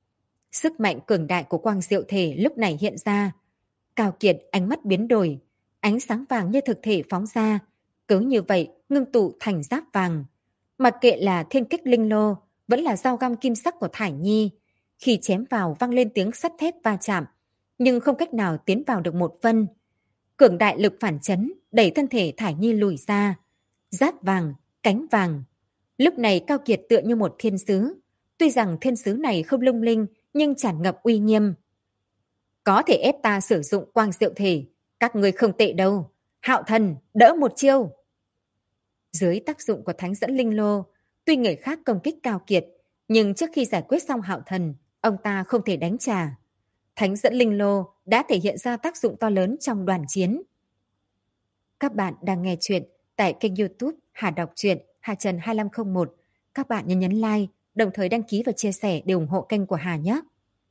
Sức mạnh cường đại của quang diệu thể lúc này hiện ra. Cao Kiệt ánh mắt biến đổi, ánh sáng vàng như thực thể phóng ra, cứ như vậy ngưng tụ thành giáp vàng. Mặc kệ là thiên kích linh lô, vẫn là dao găm kim sắc của Thải Nhi, khi chém vào vang lên tiếng sắt thép va chạm, nhưng không cách nào tiến vào được một phân. Cường đại lực phản chấn đẩy thân thể Thải Nhi lùi ra. Giáp vàng, cánh vàng. Lúc này Cao Kiệt tựa như một thiên sứ. Tuy rằng thiên sứ này không lung linh, nhưng tràn ngập uy nghiêm. Có thể ép ta sử dụng quang diệu thể, các người không tệ đâu. Hạo Thần, đỡ một chiêu. Dưới tác dụng của thánh dẫn linh lô, tuy người khác công kích Cao Kiệt, nhưng trước khi giải quyết xong Hạo Thần, ông ta không thể đánh trả. Thánh dẫn linh lô đã thể hiện ra tác dụng to lớn trong đoàn chiến. Các bạn đang nghe chuyện tại kênh YouTube Hà Đọc Truyện Hà Trần 2501. Các bạn nhấn like, đồng thời đăng ký và chia sẻ để ủng hộ kênh của Hà nhé.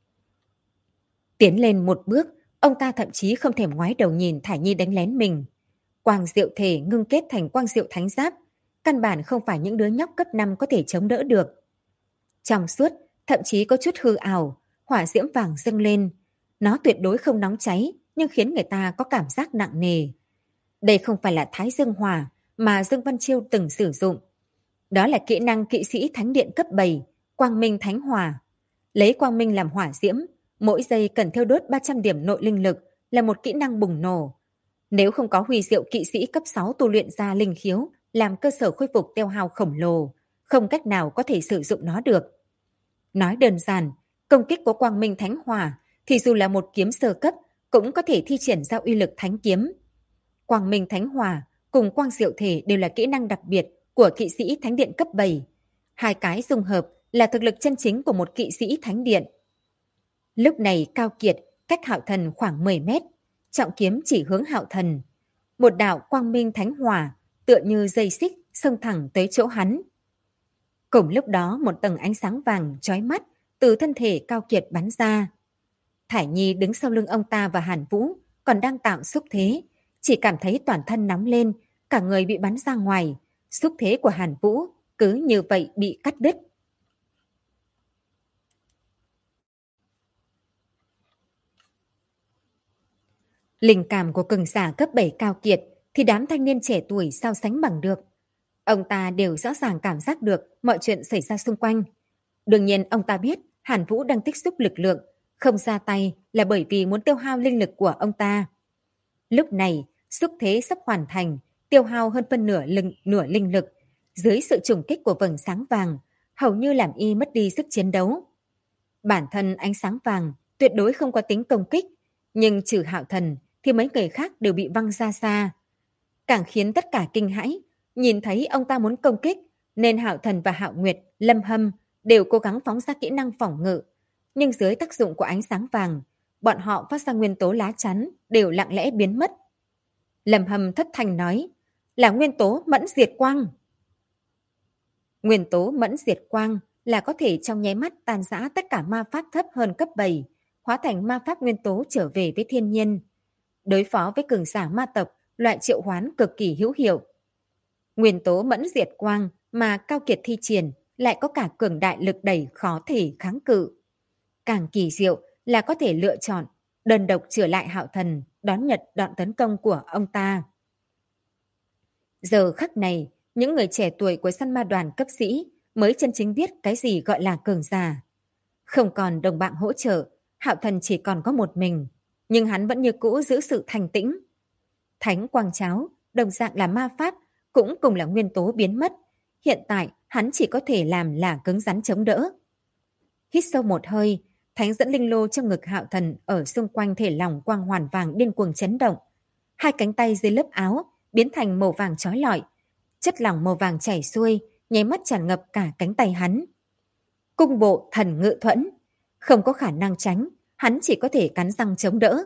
Tiến lên một bước, ông ta thậm chí không thèm ngoái đầu nhìn Thải Nhi đánh lén mình. Quang diệu thể ngưng kết thành quang diệu thánh giáp, căn bản không phải những đứa nhóc cấp 5 có thể chống đỡ được. Trong suốt, thậm chí có chút hư ảo, hỏa diễm vàng dâng lên. Nó tuyệt đối không nóng cháy, nhưng khiến người ta có cảm giác nặng nề. Đây không phải là Thái Dương Hỏa mà Dương Văn Chiêu từng sử dụng. Đó là kỹ năng kỵ sĩ thánh điện cấp 7, Quang Minh Thánh Hỏa. Lấy quang minh làm hỏa diễm, mỗi giây cần thiêu đốt 300 điểm nội linh lực, là một kỹ năng bùng nổ. Nếu không có huy diệu kỵ sĩ cấp 6 tu luyện ra linh khiếu làm cơ sở khôi phục tiêu hao khổng lồ, không cách nào có thể sử dụng nó được. Nói đơn giản, công kích của Quang Minh Thánh Hỏa thì dù là một kiếm sơ cấp cũng có thể thi triển ra uy lực thánh kiếm. Quang Minh Thánh Hỏa cùng quang diệu thể đều là kỹ năng đặc biệt của kỵ sĩ thánh điện cấp 7. Hai cái dung hợp là thực lực chân chính của một kỵ sĩ thánh điện. Lúc này Cao Kiệt cách Hạo Thần khoảng 10 mét, trọng kiếm chỉ hướng Hạo Thần. Một đạo quang minh thánh hỏa tựa như dây xích xông thẳng tới chỗ hắn. Cùng lúc đó một tầng ánh sáng vàng chói mắt từ thân thể Cao Kiệt bắn ra. Thải Nhi đứng sau lưng ông ta và Hàn Vũ còn đang tạo xúc thế, chỉ cảm thấy toàn thân nóng lên, cả người bị bắn ra ngoài. Xúc thế của Hàn Vũ cứ như vậy bị cắt đứt. Linh cảm của cường giả cấp 7 Cao Kiệt thì đám thanh niên trẻ tuổi sao sánh bằng được. Ông ta đều rõ ràng cảm giác được mọi chuyện xảy ra xung quanh. Đương nhiên ông ta biết Hàn Vũ đang tích xúc lực lượng, không ra tay là bởi vì muốn tiêu hao linh lực của ông ta. Lúc này, xúc thế sắp hoàn thành, tiêu hao hơn phân nửa linh lực. Dưới sự trùng kích của vầng sáng vàng, hầu như làm y mất đi sức chiến đấu. Bản thân ánh sáng vàng tuyệt đối không có tính công kích, Nhưng trừ Hạo Thần thì mấy người khác đều bị văng ra xa. Càng khiến tất cả kinh hãi, nhìn thấy ông ta muốn công kích, nên Hạo Thần và Hạo Nguyệt, Lâm Hâm đều cố gắng phóng ra kỹ năng phòng ngự. Nhưng dưới tác dụng của ánh sáng vàng, bọn họ phát ra nguyên tố lá chắn đều lặng lẽ biến mất. Lâm Hâm thất thanh nói, là nguyên tố mẫn diệt quang. Nguyên tố mẫn diệt quang là có thể trong nháy mắt tàn rã tất cả ma pháp thấp hơn cấp 7, hóa thành ma pháp nguyên tố trở về với thiên nhiên. Đối phó với cường giả ma tộc, loại triệu hoán cực kỳ hữu hiệu. Nguyên tố mẫn diệt quang mà Cao Kiệt thi triển lại có cả cường đại lực đẩy khó thể kháng cự. Càng kỳ diệu là có thể lựa chọn đơn độc trở lại Hạo Thần đón nhận đòn tấn công của ông ta. Giờ khắc này, những người trẻ tuổi của săn ma đoàn cấp sĩ mới chân chính biết cái gì gọi là cường giả. Không còn đồng bạn hỗ trợ, Hạo Thần chỉ còn có một mình, nhưng hắn vẫn như cũ giữ sự thanh tĩnh. Thánh quang cháo, đồng dạng là ma pháp, cũng cùng là nguyên tố biến mất. Hiện tại, hắn chỉ có thể làm là cứng rắn chống đỡ. Hít sâu một hơi, thánh dẫn linh lô trong ngực Hạo Thần ở xung quanh thể lỏng quang hoàn vàng điên cuồng chấn động. Hai cánh tay dưới lớp áo biến thành màu vàng chói lọi. Chất lỏng màu vàng chảy xuôi, nháy mắt tràn ngập cả cánh tay hắn. Cung bộ thần ngự thuẫn, không có khả năng tránh, hắn chỉ có thể cắn răng chống đỡ.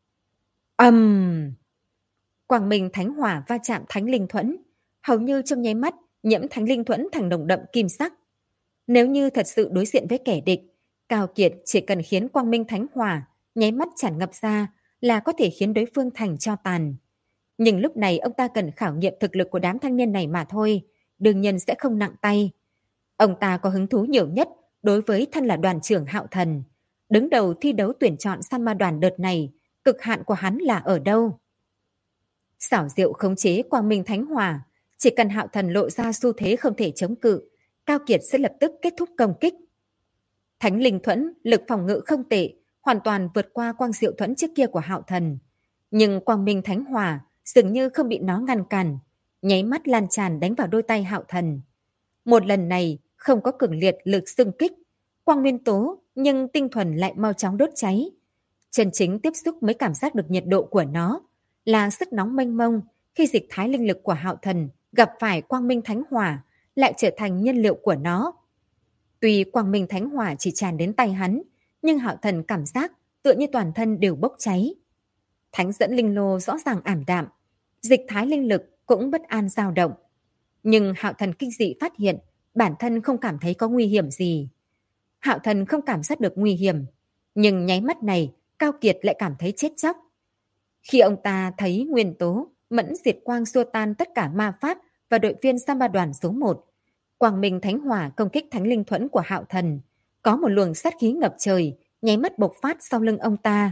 Quang minh thánh hỏa va chạm thánh linh thuẫn, hầu như trong nháy mắt nhiễm thánh linh thuẫn thành nồng đậm kim sắc. Nếu như thật sự đối diện với kẻ địch, Cao Kiệt chỉ cần khiến quang minh thánh hỏa nháy mắt tràn ngập ra là có thể khiến đối phương thành tro tàn. Nhưng lúc này ông ta cần khảo nghiệm thực lực của đám thanh niên này mà thôi, đương nhiên sẽ không nặng tay. Ông ta có hứng thú nhiều nhất đối với thân là đoàn trưởng Hạo Thần. Đứng đầu thi đấu tuyển chọn săn ma đoàn đợt này, cực hạn của hắn là ở đâu? Xảo diệu khống chế quang minh thánh hỏa, chỉ cần Hạo Thần lộ ra xu thế không thể chống cự, Cao Kiệt sẽ lập tức kết thúc công kích. Thánh linh thuẫn, lực phòng ngự không tệ, hoàn toàn vượt qua quang diệu thuẫn trước kia của Hạo Thần. Nhưng quang minh thánh hỏa dường như không bị nó ngăn cản, nháy mắt lan tràn đánh vào đôi tay Hạo Thần. Một lần này không có cường liệt lực xung kích, quang nguyên tố nhưng tinh thuần lại mau chóng đốt cháy. Chân chính tiếp xúc mới cảm giác được nhiệt độ của nó, là sức nóng mênh mông khi dịch thái linh lực của Hạo Thần gặp phải quang minh thánh hỏa lại trở thành nhiên liệu của nó. Tuy quang minh thánh hỏa chỉ tràn đến tay hắn, nhưng Hạo Thần cảm giác tựa như toàn thân đều bốc cháy. Thánh dẫn linh lô rõ ràng ảm đạm, dịch thái linh lực cũng bất an dao động. Nhưng Hạo Thần kinh dị phát hiện bản thân không cảm thấy có nguy hiểm gì. Hạo Thần không cảm giác được nguy hiểm, nhưng nháy mắt này Cao Kiệt lại cảm thấy chết chóc. Khi ông ta thấy nguyên tố mẫn diệt quang xua tan tất cả ma pháp và đội viên Samba đoàn số 1, quang minh thánh hỏa công kích thánh linh thuẫn của Hạo Thần, có một luồng sát khí ngập trời nháy mắt bộc phát sau lưng ông ta.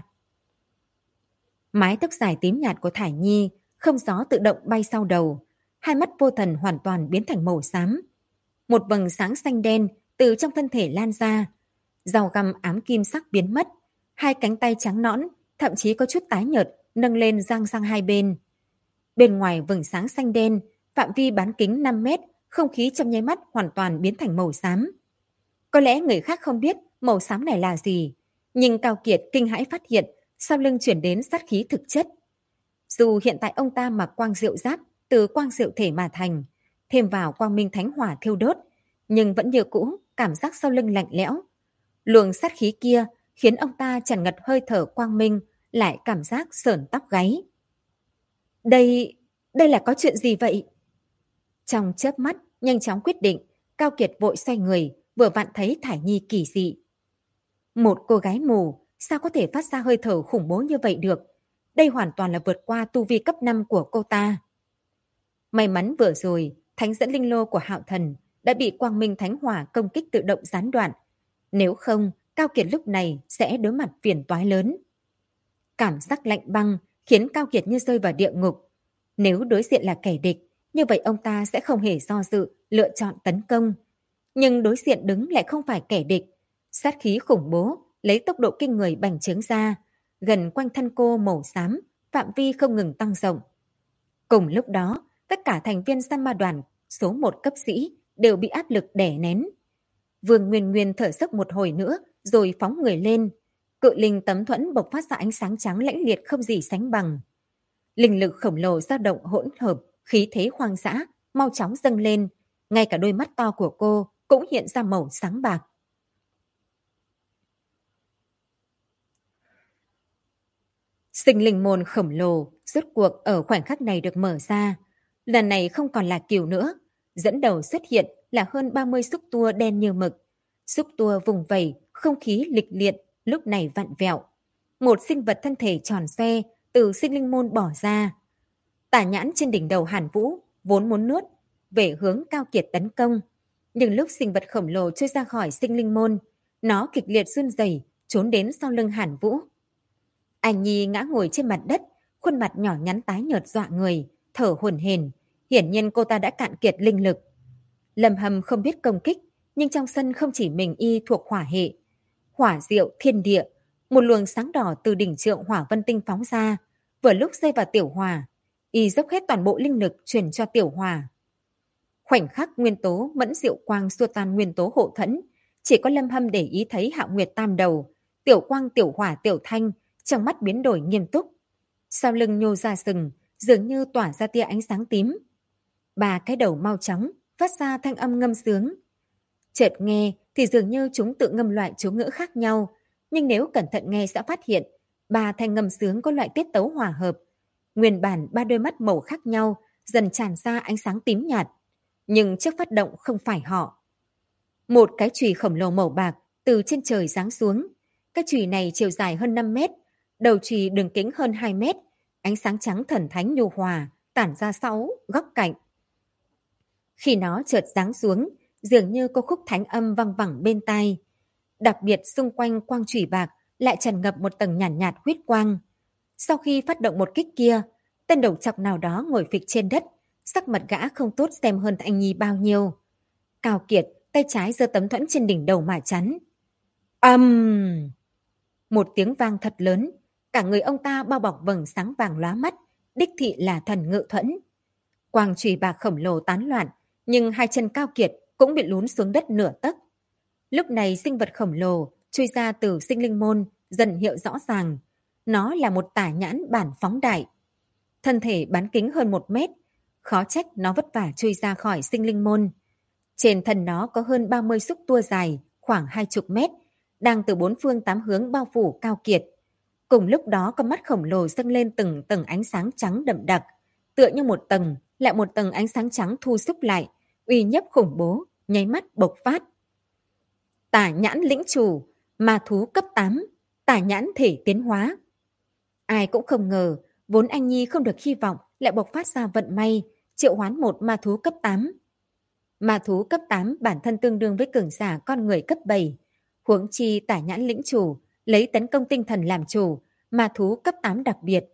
Mái tóc dài tím nhạt của Thải Nhi không gió tự động bay sau đầu, hai mắt vô thần hoàn toàn biến thành màu xám. Một vầng sáng xanh đen từ trong thân thể lan ra, rào găm ám kim sắc biến mất, hai cánh tay trắng nõn, thậm chí có chút tái nhợt, nâng lên giang sang hai bên. Bên ngoài vầng sáng xanh đen, phạm vi bán kính 5 mét, không khí trong nháy mắt hoàn toàn biến thành màu xám. Có lẽ người khác không biết màu xám này là gì, nhưng Cao Kiệt kinh hãi phát hiện sau lưng chuyển đến sát khí thực chất. Dù hiện tại ông ta mặc quang diệu giáp từ quang diệu thể mà thành, thêm vào quang minh thánh hỏa thiêu đốt, nhưng vẫn như cũ cảm giác sau lưng lạnh lẽo. Luồng sát khí kia khiến ông ta tràn ngập hơi thở quang minh, lại cảm giác sởn tóc gáy. Đây là có chuyện gì vậy? Trong chớp mắt, nhanh chóng quyết định, Cao Kiệt vội xoay người, vừa vặn thấy Thải Nhi kỳ dị. Một cô gái mù, sao có thể phát ra hơi thở khủng bố như vậy được? Đây hoàn toàn là vượt qua tu vi cấp 5 của cô ta. May mắn vừa rồi, thánh dẫn linh lô của Hạo Thần đã bị quang minh thánh hỏa công kích tự động gián đoạn. Nếu không, Cao Kiệt lúc này sẽ đối mặt phiền toái lớn. Cảm giác lạnh băng khiến Cao Kiệt như rơi vào địa ngục. Nếu đối diện là kẻ địch, như vậy ông ta sẽ không hề do dự, lựa chọn tấn công. Nhưng đối diện đứng lại không phải kẻ địch. Sát khí khủng bố, lấy tốc độ kinh người bành trướng ra, gần quanh thân cô màu xám, phạm vi không ngừng tăng rộng. Cùng lúc đó, tất cả thành viên săn ma đoàn số 1 cấp sĩ đều bị áp lực đè nén. Vương Nguyên Nguyên thở dốc một hồi nữa, rồi phóng người lên. Cự linh tấm thuẫn bộc phát ra ánh sáng trắng lãnh liệt không gì sánh bằng. Linh lực khổng lồ dao động hỗn hợp, khí thế hoang dã, mau chóng dâng lên. Ngay cả đôi mắt to của cô cũng hiện ra màu sáng bạc. Sinh linh môn khổng lồ rốt cuộc ở khoảnh khắc này được mở ra. Lần này không còn là kiều nữa. Dẫn đầu xuất hiện là hơn 30 xúc tua đen như mực. Xúc tua vùng vẩy, không khí lịch liệt, lúc này vặn vẹo. Một sinh vật thân thể tròn xoe từ sinh linh môn bỏ ra. Tả nhãn trên đỉnh đầu Hàn Vũ vốn muốn nuốt về hướng Cao Kiệt tấn công. Nhưng lúc sinh vật khổng lồ trôi ra khỏi sinh linh môn, nó kịch liệt run rẩy trốn đến sau lưng Hàn Vũ. Anh Nhi ngã ngồi trên mặt đất, khuôn mặt nhỏ nhắn tái nhợt dọa người, thở hổn hển. Hiển nhiên cô ta đã cạn kiệt linh lực. Lâm Hâm không biết công kích, nhưng trong sân không chỉ mình y thuộc hỏa hệ. Hỏa diệu thiên địa, một luồng sáng đỏ từ đỉnh trượng hỏa vân tinh phóng ra, vừa lúc rơi vào tiểu hỏa, y dốc hết toàn bộ linh lực truyền cho tiểu hỏa. Khoảnh khắc nguyên tố mẫn diệu quang xua tan nguyên tố hộ thẫn, chỉ có Lâm Hâm để ý thấy Hạo Nguyệt tam đầu, tiểu quang tiểu hỏa tiểu thanh, trong mắt biến đổi nghiêm túc. Sau lưng nhô ra sừng, dường như tỏa ra tia ánh sáng tím. Ba cái đầu mau chóng, phát ra thanh âm ngâm sướng. Chợt nghe thì dường như chúng tự ngâm loại chú ngữ khác nhau, nhưng nếu cẩn thận nghe sẽ phát hiện, ba thanh ngâm sướng có loại tiết tấu hòa hợp. Nguyên bản ba đôi mắt màu khác nhau, dần tràn ra ánh sáng tím nhạt. Nhưng trước phát động không phải họ. Một cái chùy khổng lồ màu bạc từ trên trời giáng xuống. Cái chùy này chiều dài hơn 5 mét, đầu chùy đường kính hơn 2 mét, ánh sáng trắng thần thánh nhu hòa, tản ra 6 góc cạnh. Khi nó chợt giáng xuống, dường như có khúc thánh âm vang vẳng bên tai. Đặc biệt xung quanh quang chùy bạc lại tràn ngập một tầng nhàn nhạt huyết quang. Sau khi phát động một kích kia, tên đầu chọc nào đó ngồi phịch trên đất, sắc mặt gã không tốt xem hơn anh Nhi bao nhiêu. Cao Kiệt tay trái giơ tấm thuẫn trên đỉnh đầu mà chắn. Một tiếng vang thật lớn, cả người ông ta bao bọc vầng sáng vàng lóa mắt, đích thị là thần ngự thuẫn. Quang chùy bạc khổng lồ tán loạn, nhưng hai chân Cao Kiệt cũng bị lún xuống đất nửa tấc. Lúc này sinh vật khổng lồ chui ra từ sinh linh môn dần hiện rõ ràng. Nó là một tả nhãn bản phóng đại. Thân thể bán kính hơn 1 mét, khó trách nó vất vả chui ra khỏi sinh linh môn. Trên thân nó có hơn 30 xúc tua dài, khoảng 20 mét, đang từ 4 phương 8 hướng bao phủ Cao Kiệt. Cùng lúc đó con mắt khổng lồ dâng lên từng tầng ánh sáng trắng đậm đặc, tựa như một tầng, lại một tầng ánh sáng trắng thu xúc lại, uy nhiếp khủng bố, nháy mắt bộc phát. Tả nhãn lĩnh chủ, ma thú cấp 8, tả nhãn thể tiến hóa. Ai cũng không ngờ, vốn anh Nhi không được hy vọng lại bộc phát ra vận may, triệu hoán một ma thú cấp 8. Ma thú cấp 8 bản thân tương đương với cường giả con người cấp 7. Huống chi tả nhãn lĩnh chủ, lấy tấn công tinh thần làm chủ, ma thú cấp 8 đặc biệt.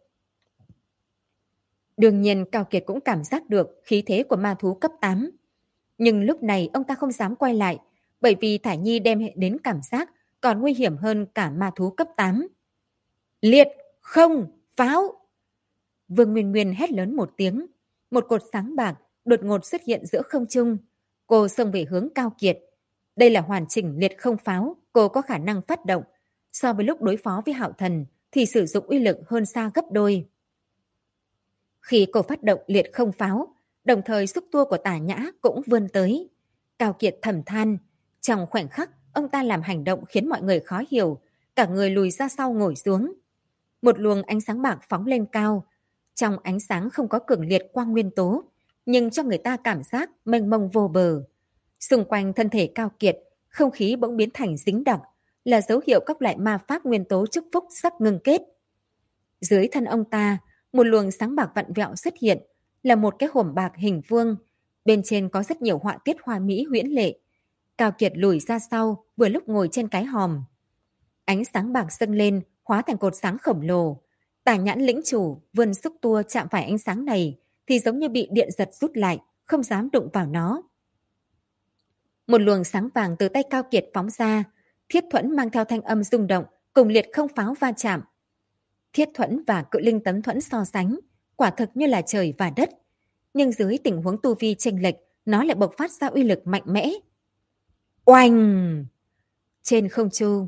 Đương nhiên Cao Kiệt cũng cảm giác được khí thế của ma thú cấp 8. Nhưng lúc này ông ta không dám quay lại, bởi vì Thải Nhi đem đến cảm giác còn nguy hiểm hơn cả ma thú cấp 8. Liệt, không, pháo! Vương Nguyên Nguyên hét lớn một tiếng. Một cột sáng bạc đột ngột xuất hiện giữa không trung. Cô xông về hướng Cao Kiệt. Đây là hoàn chỉnh liệt không pháo, cô có khả năng phát động. So với lúc đối phó với Hạo Thần thì sử dụng uy lực hơn xa gấp đôi. Khi cô phát động liệt không pháo, đồng thời xúc tua của Tả Nhã cũng vươn tới. Cao Kiệt thầm than. Trong khoảnh khắc, ông ta làm hành động khiến mọi người khó hiểu. Cả người lùi ra sau ngồi xuống. Một luồng ánh sáng bạc phóng lên cao. Trong ánh sáng không có cường liệt quang nguyên tố, nhưng cho người ta cảm giác mênh mông vô bờ. Xung quanh thân thể Cao Kiệt, không khí bỗng biến thành dính đặc, là dấu hiệu các loại ma pháp nguyên tố chúc phúc sắp ngưng kết. Dưới thân ông ta, một luồng sáng bạc vặn vẹo xuất hiện, là một cái hòm bạc hình vuông. Bên trên có rất nhiều họa tiết hoa mỹ huyễn lệ. Cao Kiệt lùi ra sau, vừa lúc ngồi trên cái hòm. Ánh sáng bạc dâng lên, hóa thành cột sáng khổng lồ. Tả nhãn lĩnh chủ vươn xúc tua chạm phải ánh sáng này thì giống như bị điện giật rút lại, không dám đụng vào nó. Một luồng sáng vàng từ tay Cao Kiệt phóng ra, thiết thuẫn mang theo thanh âm rung động, cùng liệt không pháo va chạm. Thiết thuẫn và cự linh tấm thuẫn so sánh, quả thực như là trời và đất. Nhưng dưới tình huống tu vi chênh lệch, nó lại bộc phát ra uy lực mạnh mẽ. Oanh! Trên không trung,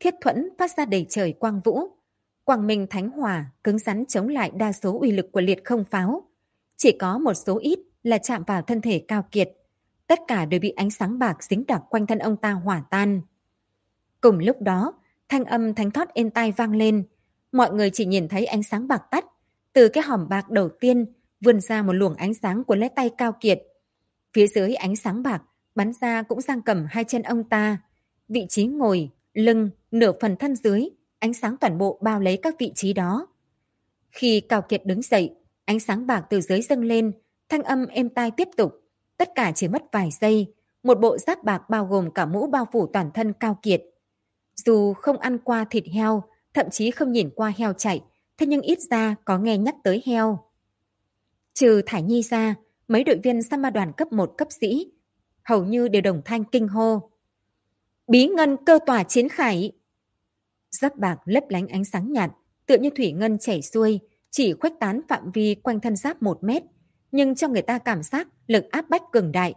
thiết thuẫn phát ra đầy trời quang vũ. Quang minh thánh hỏa cứng rắn chống lại đa số uy lực của liệt không pháo. Chỉ có một số ít là chạm vào thân thể Cao Kiệt. Tất cả đều bị ánh sáng bạc dính đặc quanh thân ông ta hỏa tan. Cùng lúc đó, thanh âm thánh thót êm tai vang lên. Mọi người chỉ nhìn thấy ánh sáng bạc tắt. Từ cái hòm bạc đầu tiên vươn ra một luồng ánh sáng của lấy tay Cao Kiệt. Phía dưới ánh sáng bạc bắn ra cũng giang cầm hai chân ông ta. Vị trí ngồi, lưng, nửa phần thân dưới, ánh sáng toàn bộ bao lấy các vị trí đó. Khi Cao Kiệt đứng dậy, ánh sáng bạc từ dưới dâng lên, thanh âm êm tai tiếp tục. Tất cả chỉ mất vài giây, một bộ giáp bạc bao gồm cả mũ bao phủ toàn thân Cao Kiệt. Dù không ăn qua thịt heo, thậm chí không nhìn qua heo chạy, thế nhưng ít ra có nghe nhắc tới heo. Trừ Thải Nhi ra, mấy đội viên săn ma đoàn cấp 1 cấp sĩ hầu như đều đồng thanh kinh hô. Bí ngân cơ tỏa chiến khải! Giáp bạc lấp lánh ánh sáng nhạt, tựa như thủy ngân chảy xuôi, chỉ khuếch tán phạm vi quanh thân giáp 1 mét, nhưng cho người ta cảm giác lực áp bách cường đại.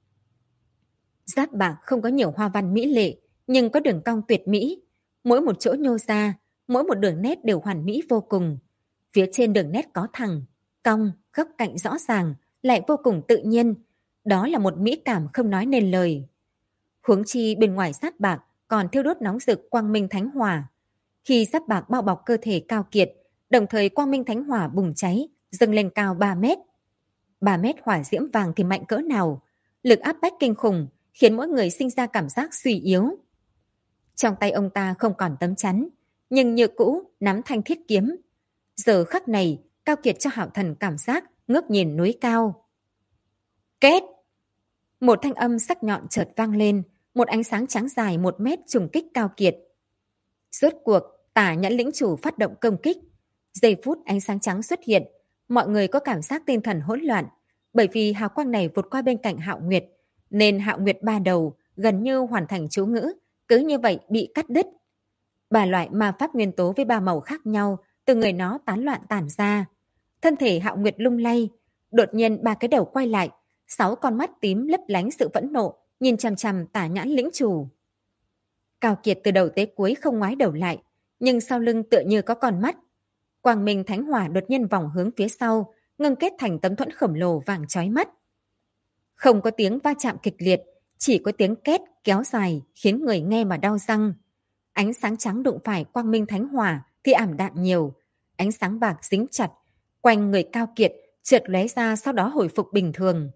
Giáp bạc không có nhiều hoa văn mỹ lệ, nhưng có đường cong tuyệt mỹ. Mỗi một chỗ nhô ra, mỗi một đường nét đều hoàn mỹ vô cùng. Phía trên đường nét có thẳng, cong, góc cạnh rõ ràng, lại vô cùng tự nhiên. Đó là một mỹ cảm không nói nên lời. Huống chi bên ngoài giáp bạc còn thiêu đốt nóng rực quang minh thánh hỏa. Khi giáp bạc bao bọc cơ thể Cao Kiệt, đồng thời quang minh thánh hỏa bùng cháy, dâng lên cao 3 mét. 3 mét hỏa diễm vàng thì mạnh cỡ nào? Lực áp bách kinh khủng, khiến mỗi người sinh ra cảm giác suy yếu. Trong tay ông ta không còn tấm chắn, nhưng như cũ nắm thanh thiết kiếm. Giờ khắc này, Cao Kiệt cho Hạo Thần cảm giác ngước nhìn núi cao. Két! Một thanh âm sắc nhọn chợt vang lên, một ánh sáng trắng dài 1 mét trùng kích Cao Kiệt. Rốt cuộc, Tả Nhãn lĩnh chủ phát động công kích. Giây phút ánh sáng trắng xuất hiện, mọi người có cảm giác tinh thần hỗn loạn, bởi vì hào quang này vụt qua bên cạnh Hạo Nguyệt, nên Hạo Nguyệt ba đầu gần như hoàn thành chú ngữ, cứ như vậy bị cắt đứt. 3 loại ma pháp nguyên tố với 3 màu khác nhau từ người nó tán loạn tản ra. Thân thể Hạo Nguyệt lung lay, đột nhiên 3 cái đầu quay lại, 6 con mắt tím lấp lánh sự phẫn nộ, nhìn chằm chằm Tả Nhãn lĩnh chủ. Cao Kiệt từ đầu tới cuối không ngoái đầu lại, nhưng sau lưng tựa như có con mắt. Quang minh thánh hỏa đột nhiên vòng hướng phía sau, ngưng kết thành tấm thuẫn khổng lồ vàng chói mắt. Không có tiếng va chạm kịch liệt, chỉ có tiếng két kéo dài khiến người nghe mà đau răng. Ánh sáng trắng đụng phải quang minh thánh hỏa thì ảm đạm nhiều, ánh sáng bạc dính chặt, quanh người Cao Kiệt chợt lóe ra sau đó hồi phục bình thường.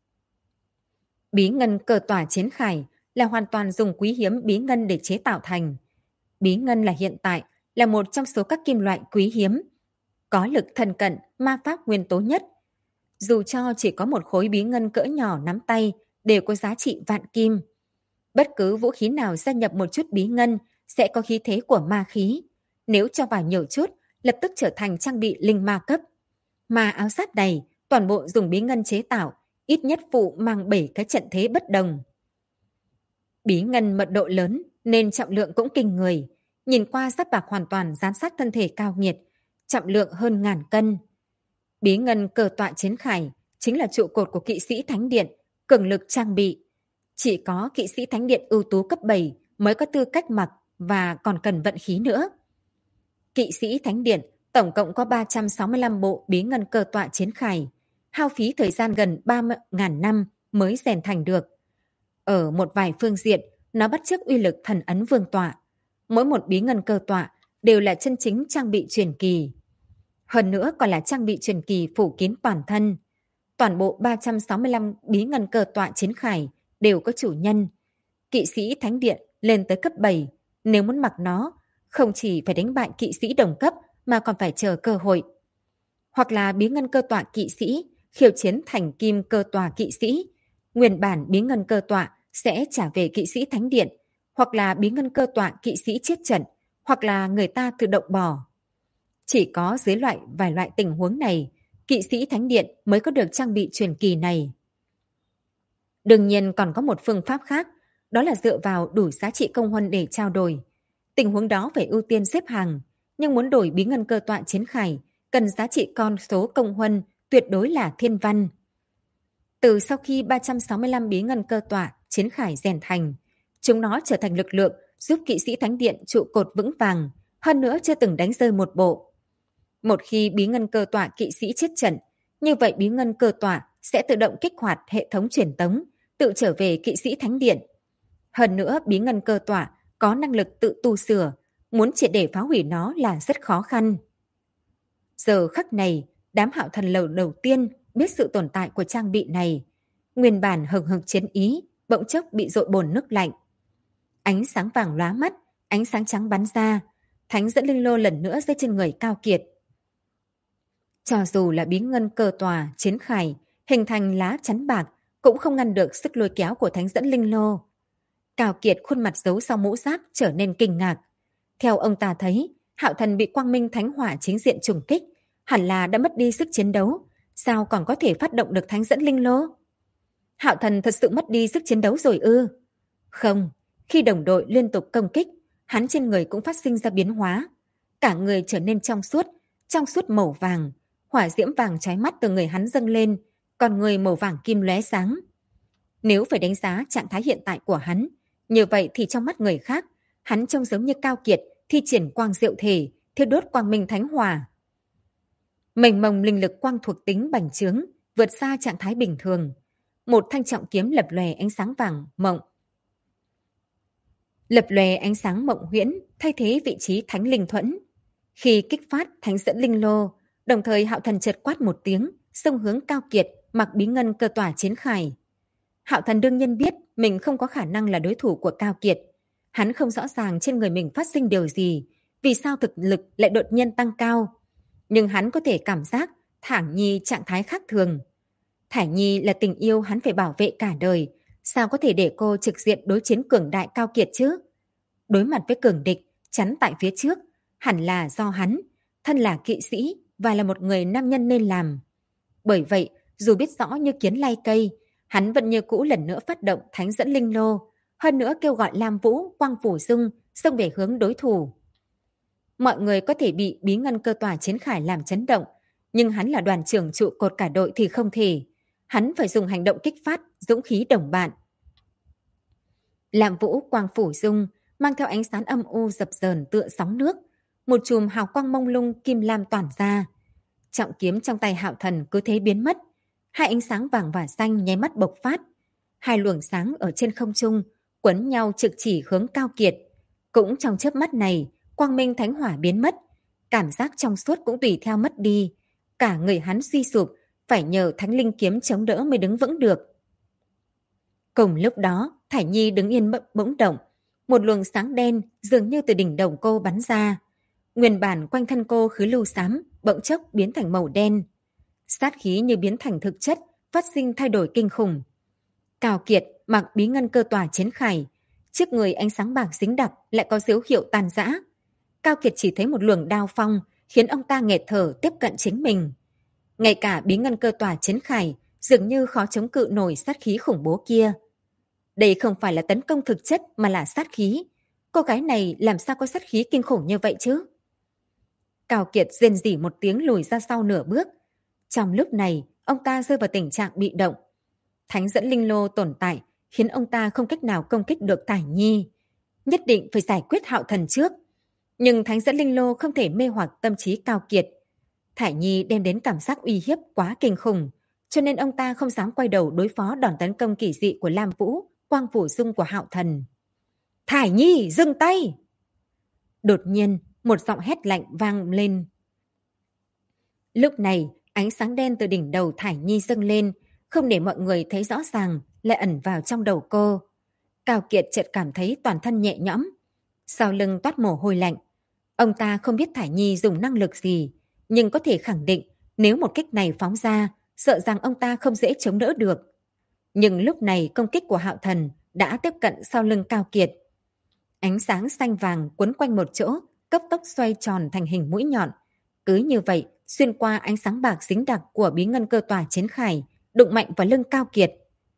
Bí ngân cờ tỏa chiến khải là hoàn toàn dùng quý hiếm bí ngân để chế tạo thành. Bí ngân là hiện tại là một trong số các kim loại quý hiếm, có lực thần cận ma pháp nguyên tố nhất. Dù cho chỉ có một khối bí ngân cỡ nhỏ nắm tay đều có giá trị vạn kim. Bất cứ vũ khí nào gia nhập một chút bí ngân sẽ có khí thế của ma khí. Nếu cho vào nhiều chút, lập tức trở thành trang bị linh ma cấp. Mà áo giáp này toàn bộ dùng bí ngân chế tạo, ít nhất phụ mang 7 cái trận thế bất đồng. Bí ngân mật độ lớn nên trọng lượng cũng kinh người. Nhìn qua giáp bạc hoàn toàn dán sát thân thể Cao Kiệt, trọng lượng hơn 1000 cân. Bí ngân cờ tọa chiến khải chính là trụ cột của kỵ sĩ thánh điện, cường lực trang bị. Chỉ có kỵ sĩ thánh điện ưu tú cấp 7 mới có tư cách mặc và còn cần vận khí nữa. Kỵ sĩ thánh điện tổng cộng có 365 bộ bí ngân cờ tọa chiến khải, hao phí thời gian gần 30.000 năm mới rèn thành được. Ở một vài phương diện, nó bắt chước uy lực thần ấn vương tọa. Mỗi một bí ngân cơ tọa đều là chân chính trang bị truyền kỳ. Hơn nữa còn là trang bị truyền kỳ phủ kín toàn thân. Toàn bộ 365 bí ngân cơ tọa chiến khải đều có chủ nhân. Kỵ sĩ thánh điện lên tới cấp 7, nếu muốn mặc nó, không chỉ phải đánh bại kỵ sĩ đồng cấp mà còn phải chờ cơ hội. Hoặc là bí ngân cơ tọa kỵ sĩ, khiêu chiến thành kim cơ tọa kỵ sĩ. Nguyên bản bí ngân cơ tọa sẽ trả về kỵ sĩ thánh điện, hoặc là bí ngân cơ tọa kỵ sĩ chết trận, hoặc là người ta tự động bỏ. Chỉ có dưới vài loại tình huống này, kỵ sĩ thánh điện mới có được trang bị truyền kỳ này. Đương nhiên còn có một phương pháp khác, đó là dựa vào đủ giá trị công huân để trao đổi. Tình huống đó phải ưu tiên xếp hàng, nhưng muốn đổi bí ngân cơ tọa chiến khải, cần giá trị con số công huân tuyệt đối là thiên văn. Từ sau khi 365 bí ngân cơ tọa chiến khải rèn thành, chúng nó trở thành lực lượng giúp kỵ sĩ thánh điện trụ cột vững vàng, hơn nữa chưa từng đánh rơi một bộ. Một khi bí ngân cơ tọa kỵ sĩ chết trận, như vậy bí ngân cơ tọa sẽ tự động kích hoạt hệ thống truyền tống, tự trở về kỵ sĩ thánh điện. Hơn nữa, bí ngân cơ tọa có năng lực tự tu sửa, muốn triệt để phá hủy nó là rất khó khăn. Giờ khắc này, đám Hạo Thần lầu đầu tiên biết sự tồn tại của trang bị này. Nguyên bản hừng hực chiến ý, bỗng chốc bị dội bồn nước lạnh. Ánh sáng vàng lóa mắt, ánh sáng trắng bắn ra, thánh dẫn linh lô lần nữa rơi trên người Cao Kiệt. Cho dù là bí ngân cơ tòa, chiến khải, hình thành lá chắn bạc, cũng không ngăn được sức lôi kéo của thánh dẫn linh lô. Cao Kiệt khuôn mặt giấu sau mũ giáp trở nên kinh ngạc. Theo ông ta thấy, Hạo Thần bị Quang Minh Thánh Hỏa chính diện trùng kích, hẳn là đã mất đi sức chiến đấu, sao còn có thể phát động được thánh dẫn linh lô? Hạo Thần thật sự mất đi sức chiến đấu rồi ư? Không, khi đồng đội liên tục công kích, hắn trên người cũng phát sinh ra biến hóa. Cả người trở nên trong suốt màu vàng, hỏa diễm vàng chói mắt từ người hắn dâng lên, còn người màu vàng kim lóe sáng. Nếu phải đánh giá trạng thái hiện tại của hắn, như vậy thì trong mắt người khác, hắn trông giống như Cao Kiệt thi triển quang diệu thể, thiêu đốt quang minh thánh hỏa. Mênh mông linh lực quang thuộc tính bành trướng, vượt xa trạng thái bình thường. Một thanh trọng kiếm lập lòe ánh sáng vàng mộng. Lập lòe ánh sáng mộng huyễn, thay thế vị trí thánh linh thuẫn. Khi kích phát thánh dẫn linh lô, đồng thời Hạo Thần chợt quát một tiếng, xông hướng Cao Kiệt, mặc bí ngân cơ tỏa chiến khải. Hạo Thần đương nhiên biết mình không có khả năng là đối thủ của Cao Kiệt. Hắn không rõ ràng trên người mình phát sinh điều gì, vì sao thực lực lại đột nhiên tăng cao. Nhưng hắn có thể cảm giác Thải Nhi trạng thái khác thường. Thải Nhi là tình yêu hắn phải bảo vệ cả đời, sao có thể để cô trực diện đối chiến cường đại Cao Kiệt chứ? Đối mặt với cường địch, chắn tại phía trước, hẳn là do hắn, thân là kỵ sĩ và là một người nam nhân nên làm. Bởi vậy, dù biết rõ như kiến lay cây, hắn vẫn như cũ lần nữa phát động thánh dẫn linh lô, hơn nữa kêu gọi Lam Vũ, Quang Phủ Dung xông về hướng đối thủ. Mọi người có thể bị bí ngân cơ tỏa chiến khải làm chấn động, nhưng hắn là đoàn trưởng trụ cột cả đội thì không thể. Hắn phải dùng hành động kích phát dũng khí đồng bạn. Lam Vũ, Quang Phủ Dung mang theo ánh sáng âm u dập dờn tựa sóng nước, một chùm hào quang mông lung kim lam tỏa ra. Trọng kiếm trong tay Hạo Thần cứ thế biến mất, hai ánh sáng vàng và xanh nháy mắt bộc phát. Hai luồng sáng ở trên không trung quấn nhau trực chỉ hướng Cao Kiệt. Cũng trong chớp mắt này, quang minh thánh hỏa biến mất, cảm giác trong suốt cũng tùy theo mất đi. Cả người hắn suy sụp, phải nhờ thánh linh kiếm chống đỡ mới đứng vững được. Cùng lúc đó, Thải Nhi đứng yên bỗng động, một luồng sáng đen dường như từ đỉnh đầu cô bắn ra. Nguyên bản quanh thân cô khứ lưu xám, bỗng chốc biến thành màu đen. Sát khí như biến thành thực chất, phát sinh thay đổi kinh khủng. Cao Kiệt mặc bí ngân cơ tỏa chiến khải, trước người ánh sáng bạc dính đặc lại có dấu hiệu tàn rã. Cao Kiệt chỉ thấy một luồng đao phong khiến ông ta nghẹt thở tiếp cận chính mình. Ngay cả bí ngân cơ tỏa chiến khải dường như khó chống cự nổi sát khí khủng bố kia. Đây không phải là tấn công thực chất mà là sát khí. Cô gái này làm sao có sát khí kinh khủng như vậy chứ? Cao Kiệt rên rỉ một tiếng lùi ra sau nửa bước. Trong lúc này, ông ta rơi vào tình trạng bị động. Thánh dẫn linh lô tồn tại khiến ông ta không cách nào công kích được Thải Nhi. Nhất định phải giải quyết Hạo Thần trước. Nhưng thánh dẫn linh lô không thể mê hoặc tâm trí Cao Kiệt. Thải Nhi đem đến cảm giác uy hiếp quá kinh khủng, cho nên ông ta không dám quay đầu đối phó đòn tấn công kỳ dị của Lam Vũ, Quang Phủ Dung của Hạo Thần. Thải Nhi, dừng tay! Đột nhiên, một giọng hét lạnh vang lên. Lúc này, ánh sáng đen từ đỉnh đầu Thải Nhi dâng lên, không để mọi người thấy rõ ràng, lại ẩn vào trong đầu cô. Cao Kiệt chợt cảm thấy toàn thân nhẹ nhõm, sau lưng toát mồ hôi lạnh. Ông ta không biết Thải Nhi dùng năng lực gì, nhưng có thể khẳng định nếu một kích này phóng ra, sợ rằng ông ta không dễ chống đỡ được. Nhưng lúc này công kích của Hạo Thần đã tiếp cận sau lưng Cao Kiệt. Ánh sáng xanh vàng quấn quanh một chỗ, cấp tốc xoay tròn thành hình mũi nhọn. Cứ như vậy, xuyên qua ánh sáng bạc dính đặc của bí ngân cơ tỏa chiến khải, đụng mạnh vào lưng Cao Kiệt.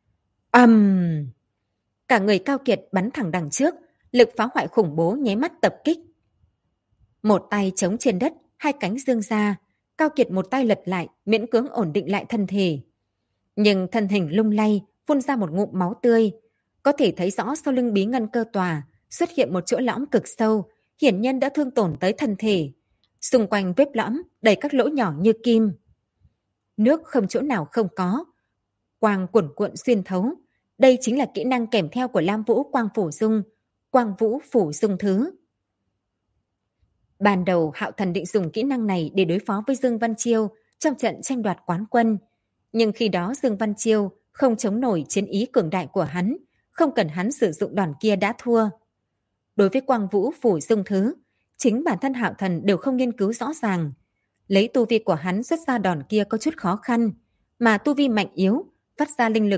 Cả người Cao Kiệt bắn thẳng đằng trước, lực phá hoại khủng bố nháy mắt tập kích. Một tay chống trên đất, hai cánh dương ra, Cao Kiệt một tay lật lại, miễn cưỡng ổn định lại thân thể. Nhưng thân hình lung lay, phun ra một ngụm máu tươi. Có thể thấy rõ sau lưng bí ngân cơ tòa, xuất hiện một chỗ lõm cực sâu, hiển nhiên đã thương tổn tới thân thể. Xung quanh vết lõm đầy các lỗ nhỏ như kim. Nước không chỗ nào không có. Quang cuồn cuộn xuyên thấu. Đây chính là kỹ năng kèm theo của Lam Vũ Quang Phủ Dung, Quang Vũ Phủ Dung Thứ. Ban đầu Hạo Thần định dùng kỹ năng này để đối phó với Dương Văn Chiêu trong trận tranh đoạt quán quân. Nhưng khi đó Dương Văn Chiêu không chống nổi chiến ý cường đại của hắn, không cần hắn sử dụng đòn kia đã thua. Đối với Quang Vũ Phủ Dung Thứ, chính bản thân Hạo Thần đều không nghiên cứu rõ ràng. Lấy tu vi của hắn xuất ra đòn kia có chút khó khăn, mà tu vi mạnh yếu, phát ra linh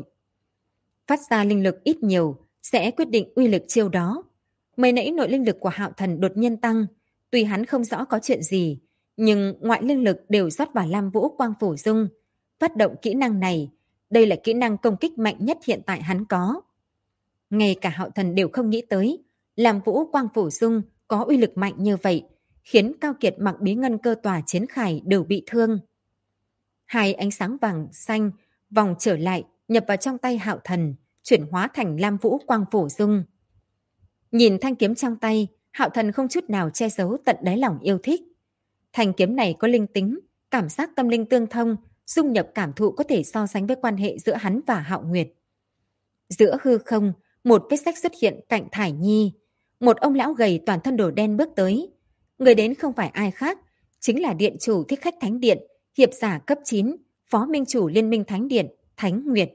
lực ít nhiều sẽ quyết định uy lực chiêu đó. Mới nãy nội linh lực của Hạo Thần đột nhiên tăng, tuy hắn không rõ có chuyện gì, nhưng ngoại linh lực đều rót vào Lam Vũ Quang Phủ Dung. Phát động kỹ năng này, đây là kỹ năng công kích mạnh nhất hiện tại hắn có. Ngay cả Hạo Thần đều không nghĩ tới, Lam Vũ Quang Phủ Dung có uy lực mạnh như vậy, khiến Cao Kiệt mặc bí ngân cơ tòa chiến khải đều bị thương. Hai ánh sáng vàng xanh vòng trở lại, nhập vào trong tay Hạo Thần, chuyển hóa thành Lam Vũ Quang Phủ Dung. Nhìn thanh kiếm trong tay, Hạo Thần không chút nào che giấu tận đáy lòng yêu thích. Thanh kiếm này có linh tính, cảm giác tâm linh tương thông, dung nhập cảm thụ có thể so sánh với quan hệ giữa hắn và Hạo Nguyệt. Giữa hư không, một vết rách xuất hiện cạnh Thải Nhi. Một ông lão gầy toàn thân đồ đen bước tới. Người đến không phải ai khác, chính là điện chủ Thích Khách Thánh Điện, hiệp giả cấp 9, phó minh chủ Liên minh Thánh Điện, Thánh Nguyệt.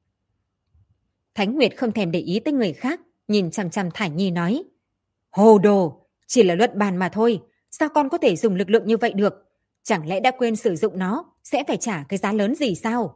Thánh Nguyệt không thèm để ý tới người khác, nhìn chằm chằm Thải Nhi nói: Hồ đồ, chỉ là luận bàn mà thôi, sao con có thể dùng lực lượng như vậy được? Chẳng lẽ đã quên sử dụng nó, sẽ phải trả cái giá lớn gì sao?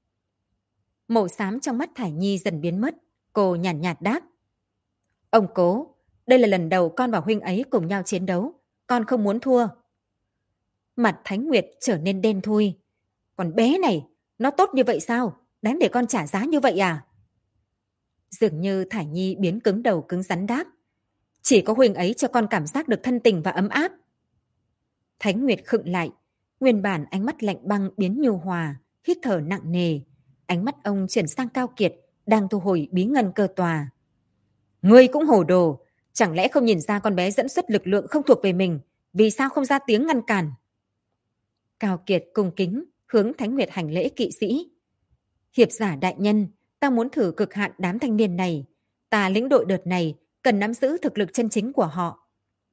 Màu xám trong mắt Thải Nhi dần biến mất, cô nhàn nhạt đáp: Ông cố, đây là lần đầu con và huynh ấy cùng nhau chiến đấu, con không muốn thua. Mặt Thánh Nguyệt trở nên đen thui. Còn bé này, nó tốt như vậy sao? Đáng để con trả giá như vậy à? Dường như Thải Nhi biến cứng đầu cứng rắn đáp: Chỉ có huynh ấy cho con cảm giác được thân tình và ấm áp. Thánh Nguyệt khựng lại, nguyên bản ánh mắt lạnh băng biến nhu hòa, hít thở nặng nề. Ánh mắt ông chuyển sang Cao Kiệt, đang thu hồi bí ngân cơ tòa. Ngươi cũng hồ đồ, chẳng lẽ không nhìn ra con bé dẫn xuất lực lượng không thuộc về mình, vì sao không ra tiếng ngăn cản? Cao Kiệt cung kính, hướng Thánh Nguyệt hành lễ kỵ sĩ. Hiệp giả đại nhân, ta muốn thử cực hạn đám thanh niên này. Ta lĩnh đội đợt này, cần nắm giữ thực lực chân chính của họ.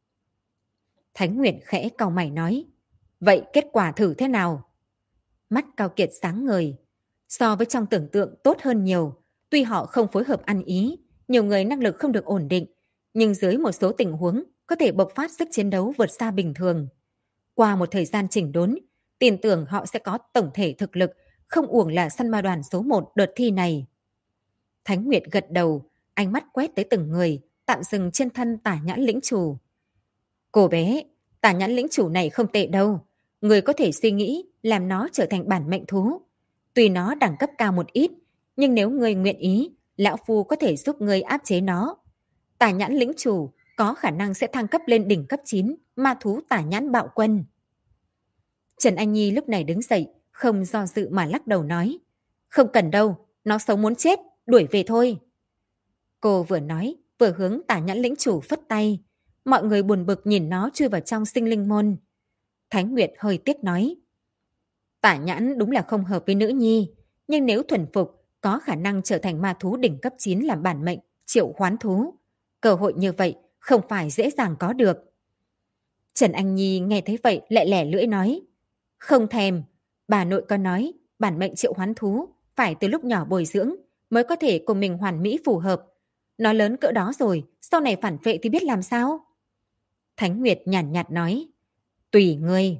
Thánh Nguyệt khẽ cau mày nói: Vậy kết quả thử thế nào? Mắt Cao Kiệt sáng ngời. So với trong tưởng tượng tốt hơn nhiều. Tuy họ không phối hợp ăn ý, nhiều người năng lực không được ổn định, nhưng dưới một số tình huống có thể bộc phát sức chiến đấu vượt xa bình thường. Qua một thời gian chỉnh đốn, tin tưởng họ sẽ có tổng thể thực lực, không uổng là săn ma đoàn số 1 đợt thi này. Thánh Nguyệt gật đầu, ánh mắt quét tới từng người, tạm dừng trên thân Tả Nhãn lĩnh chủ. Cô bé, Tả Nhãn lĩnh chủ này không tệ đâu. Người có thể suy nghĩ làm nó trở thành bản mệnh thú. Tuy nó đẳng cấp cao một ít, nhưng nếu người nguyện ý, lão phu có thể giúp người áp chế nó. Tả Nhãn lĩnh chủ có khả năng sẽ thăng cấp lên đỉnh cấp 9, ma thú Tả Nhãn bạo quân. Trần Anh Nhi lúc này đứng dậy, không do dự mà lắc đầu nói: Không cần đâu, nó xấu muốn chết, đuổi về thôi. Cô vừa nói, vừa hướng Tả Nhãn lĩnh chủ phất tay. Mọi người buồn bực nhìn nó chui vào trong sinh linh môn. Thánh Nguyệt hơi tiếc nói: Tả Nhãn đúng là không hợp với nữ nhi, nhưng nếu thuần phục, có khả năng trở thành ma thú đỉnh cấp 9 làm bản mệnh, triệu hoán thú. Cơ hội như vậy không phải dễ dàng có được. Trần Anh Nhi nghe thấy vậy lại lẻ lưỡi nói: Không thèm, bà nội con nói bản mệnh triệu hoán thú phải từ lúc nhỏ bồi dưỡng mới có thể cùng mình hoàn mỹ phù hợp. Nó lớn cỡ đó rồi, sau này phản phệ thì biết làm sao? Thánh Nguyệt nhàn nhạt nói: Tùy ngươi.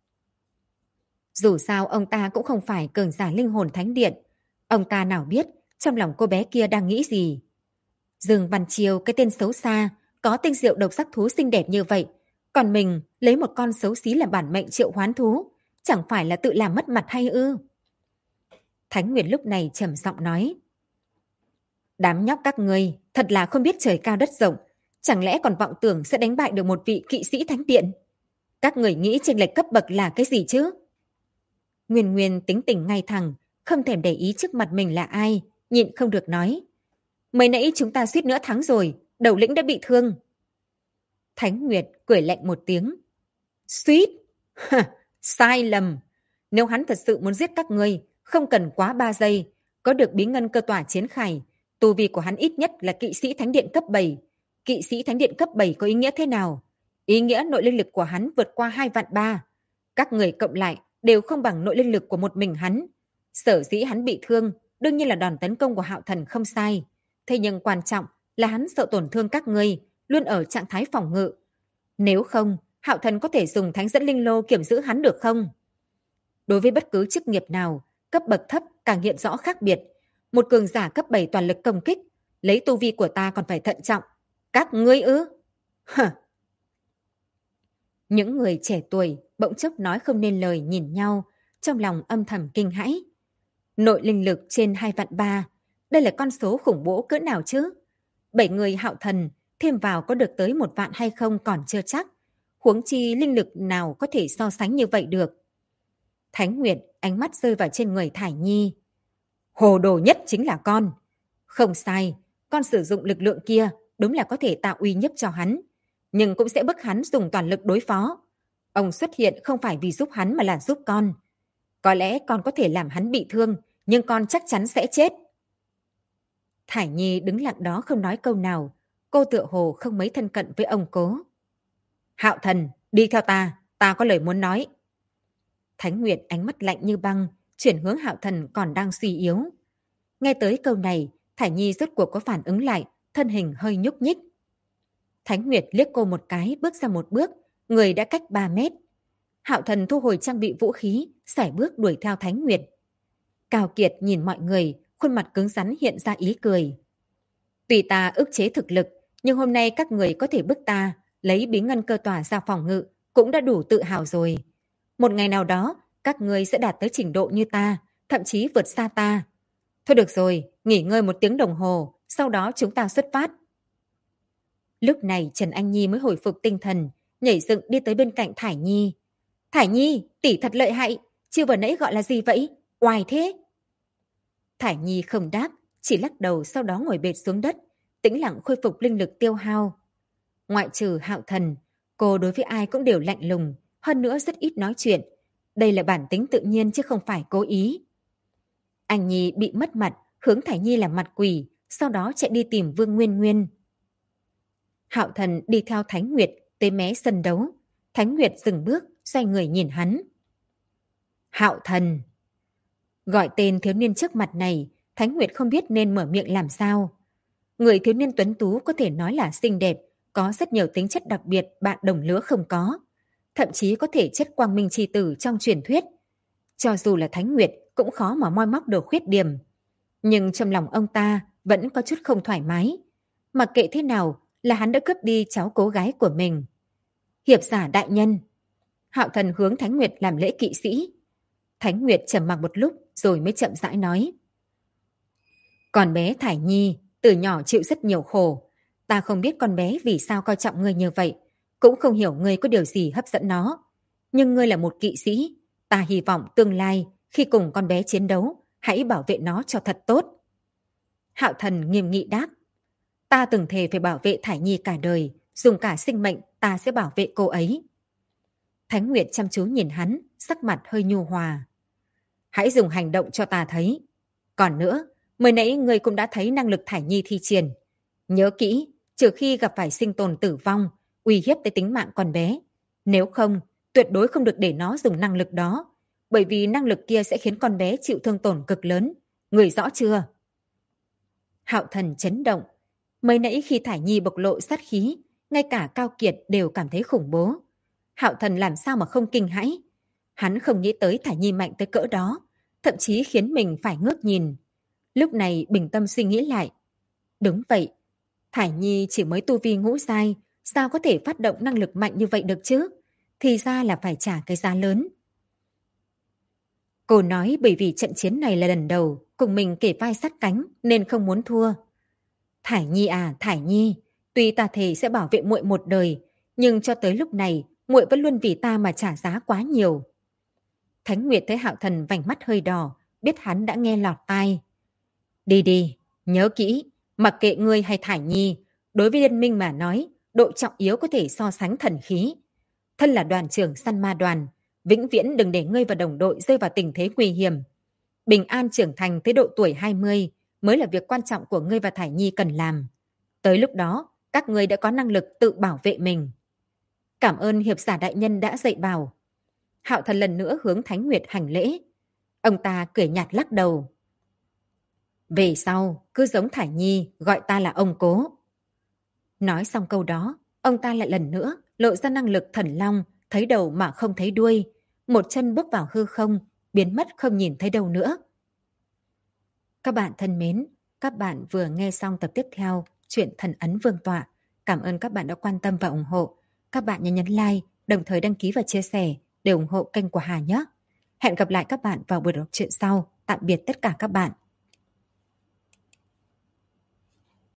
Dù sao ông ta cũng không phải cường giả linh hồn thánh điện. Ông ta nào biết trong lòng cô bé kia đang nghĩ gì. Dương Văn Chiêu, cái tên xấu xa, có tinh diệu độc sắc thú xinh đẹp như vậy, còn mình lấy một con xấu xí làm bản mệnh triệu hoán thú, chẳng phải là tự làm mất mặt hay ư? Thánh Nguyệt lúc này trầm giọng nói: Đám nhóc các ngươi thật là không biết trời cao đất rộng, chẳng lẽ còn vọng tưởng sẽ đánh bại được một vị kỵ sĩ thánh điện? Các người nghĩ chênh lệch cấp bậc là cái gì chứ? Nguyên Nguyên tính tình ngay thẳng, không thèm để ý trước mặt mình là ai, nhịn không được nói: Mới nãy chúng ta suýt nữa thắng rồi, đầu lĩnh đã bị thương. Thánh Nguyệt cười lạnh một tiếng. Suýt! Sai lầm! Nếu hắn thật sự muốn giết các ngươi, không cần quá 3 giây, có được bí ngân cơ tỏa chiến khải, tu vi của hắn ít nhất là kỵ sĩ thánh điện cấp 7. Kỵ sĩ thánh điện cấp 7 có ý nghĩa thế nào? Ý nghĩa nội linh lực của hắn vượt qua 2.300.000. Các người cộng lại đều không bằng nội linh lực của một mình hắn. Sở dĩ hắn bị thương, đương nhiên là đòn tấn công của Hạo Thần không sai. Thế nhưng quan trọng là hắn sợ tổn thương các ngươi, luôn ở trạng thái phòng ngự. Nếu không, Hạo Thần có thể dùng thánh dẫn linh lô kiểm giữ hắn được không? Đối với bất cứ chức nghiệp nào, cấp bậc thấp càng hiện rõ khác biệt. Một cường giả cấp 7 toàn lực công kích, lấy tu vi của ta còn phải thận trọng. Các ngươi ư? Hả? Những người trẻ tuổi bỗng chốc nói không nên lời nhìn nhau, trong lòng âm thầm kinh hãi. Nội linh lực trên 2.300.000, đây là con số khủng bố cỡ nào chứ? 7 người Hạo Thần, thêm vào có được tới 1 vạn hay không còn chưa chắc. Huống chi linh lực nào có thể so sánh như vậy được. Thánh Nguyệt ánh mắt rơi vào trên người Thải Nhi. Hồ đồ nhất chính là con. Không sai, con sử dụng lực lượng kia đúng là có thể tạo uy hiếp cho hắn, nhưng cũng sẽ bức hắn dùng toàn lực đối phó. Ông xuất hiện không phải vì giúp hắn mà là giúp con. Có lẽ con có thể làm hắn bị thương, nhưng con chắc chắn sẽ chết. Thải Nhi đứng lặng đó không nói câu nào. Cô tựa hồ không mấy thân cận với ông cố. Hạo Thần, đi theo ta có lời muốn nói. Thánh Nguyệt ánh mắt lạnh như băng, chuyển hướng Hạo Thần còn đang suy yếu. Nghe tới câu này, Thải Nhi rốt cuộc có phản ứng lại, thân hình hơi nhúc nhích. Thánh Nguyệt liếc cô một cái, bước ra một bước, người đã cách 3 mét. Hạo Thần thu hồi trang bị vũ khí, sải bước đuổi theo Thánh Nguyệt. Cao Kiệt nhìn mọi người, khuôn mặt cứng rắn hiện ra ý cười. Tùy ta ức chế thực lực, nhưng hôm nay các người có thể bức ta lấy bí ngân cơ tỏa ra phòng ngự, cũng đã đủ tự hào rồi. Một ngày nào đó, các người sẽ đạt tới trình độ như ta, thậm chí vượt xa ta. Thôi được rồi, nghỉ ngơi 1 tiếng đồng hồ, sau đó chúng ta xuất phát. Lúc này Trần Anh Nhi mới hồi phục tinh thần, nhảy dựng đi tới bên cạnh Thải Nhi. Thải Nhi, tỷ thật lợi hại, chưa vừa nãy gọi là gì vậy? Oai thế. Thải Nhi không đáp, chỉ lắc đầu sau đó ngồi bệt xuống đất, tĩnh lặng khôi phục linh lực tiêu hao. Ngoại trừ Hạo Thần, cô đối với ai cũng đều lạnh lùng, hơn nữa rất ít nói chuyện. Đây là bản tính tự nhiên chứ không phải cố ý. Anh Nhi bị mất mặt, hướng Thải Nhi làm mặt quỷ, sau đó chạy đi tìm Vương Nguyên Nguyên. Hạo Thần đi theo Thánh Nguyệt tới mé sân đấu. Thánh Nguyệt dừng bước, xoay người nhìn hắn. Hạo Thần. Gọi tên thiếu niên trước mặt này, Thánh Nguyệt không biết nên mở miệng làm sao. Người thiếu niên tuấn tú có thể nói là xinh đẹp, có rất nhiều tính chất đặc biệt bạn đồng lứa không có. Thậm chí có thể chất quang minh chi tử trong truyền thuyết. Cho dù là Thánh Nguyệt cũng khó mà moi móc được khuyết điểm. Nhưng trong lòng ông ta vẫn có chút không thoải mái. Mặc kệ thế nào là hắn đã cướp đi cháu cố gái của mình. Hiệp giả đại nhân. Hạo Thần hướng Thánh Nguyệt làm lễ kỵ sĩ. Thánh Nguyệt trầm mặc một lúc rồi mới chậm rãi nói. Con bé Thải Nhi từ nhỏ chịu rất nhiều khổ. Ta không biết con bé vì sao coi trọng ngươi như vậy. Cũng không hiểu ngươi có điều gì hấp dẫn nó. Nhưng ngươi là một kỵ sĩ. Ta hy vọng tương lai khi cùng con bé chiến đấu, hãy bảo vệ nó cho thật tốt. Hạo Thần nghiêm nghị đáp. Ta từng thề phải bảo vệ Thải Nhi cả đời. Dùng cả sinh mệnh ta sẽ bảo vệ cô ấy. Thánh Nguyệt chăm chú nhìn hắn, sắc mặt hơi nhu hòa. Hãy dùng hành động cho ta thấy. Còn nữa, mới nãy ngươi cũng đã thấy năng lực Thải Nhi thi triển. Nhớ kỹ, trừ khi gặp phải sinh tồn tử vong, uy hiếp tới tính mạng con bé. Nếu không, tuyệt đối không được để nó dùng năng lực đó. Bởi vì năng lực kia sẽ khiến con bé chịu thương tổn cực lớn. Người rõ chưa? Hạo Thần chấn động. Mới nãy khi Thải Nhi bộc lộ sát khí, ngay cả Cao Kiệt đều cảm thấy khủng bố. Hạo Thần làm sao mà không kinh hãi? Hắn không nghĩ tới Thải Nhi mạnh tới cỡ đó, thậm chí khiến mình phải ngước nhìn. Lúc này bình tâm suy nghĩ lại. Đúng vậy, Thải Nhi chỉ mới tu vi ngũ giai, sao có thể phát động năng lực mạnh như vậy được chứ? Thì ra là phải trả cái giá lớn. Cô nói bởi vì trận chiến này là lần đầu, cùng mình kể vai sát cánh nên không muốn thua. Thải Nhi à, Thải Nhi, tuy ta thề sẽ bảo vệ muội một đời, nhưng cho tới lúc này, muội vẫn luôn vì ta mà trả giá quá nhiều. Thánh Nguyệt thấy Hạo Thần vành mắt hơi đỏ, biết hắn đã nghe lọt tai. Đi đi, nhớ kỹ, mặc kệ ngươi hay Thải Nhi, Đối với liên minh mà nói, độ trọng yếu có thể so sánh thần khí. Thân là đoàn trưởng săn ma đoàn, vĩnh viễn đừng để ngươi và đồng đội rơi vào tình thế nguy hiểm. Bình an trưởng thành tới độ tuổi 20 mới là việc quan trọng của ngươi và Thải Nhi cần làm. Tới lúc đó, các ngươi đã có năng lực tự bảo vệ mình. Cảm ơn hiệp giả đại nhân đã dạy bảo. Hạo Thần lần nữa hướng Thánh Nguyệt hành lễ. Ông ta cười nhạt lắc đầu. Về sau, cứ giống Thải Nhi, gọi ta là ông cố. Nói xong câu đó, ông ta lại lần nữa lộ ra năng lực thần long, thấy đầu mà không thấy đuôi. Một chân bước vào hư không, biến mất không nhìn thấy đâu nữa. Các bạn thân mến, các bạn vừa nghe xong tập tiếp theo truyện Thần Ấn Vương Tọa. Cảm ơn các bạn đã quan tâm và ủng hộ. Các bạn nhớ nhấn like, đồng thời đăng ký và chia sẻ để ủng hộ kênh của Hà nhé. Hẹn gặp lại các bạn vào buổi đọc truyện sau. Tạm biệt tất cả các bạn.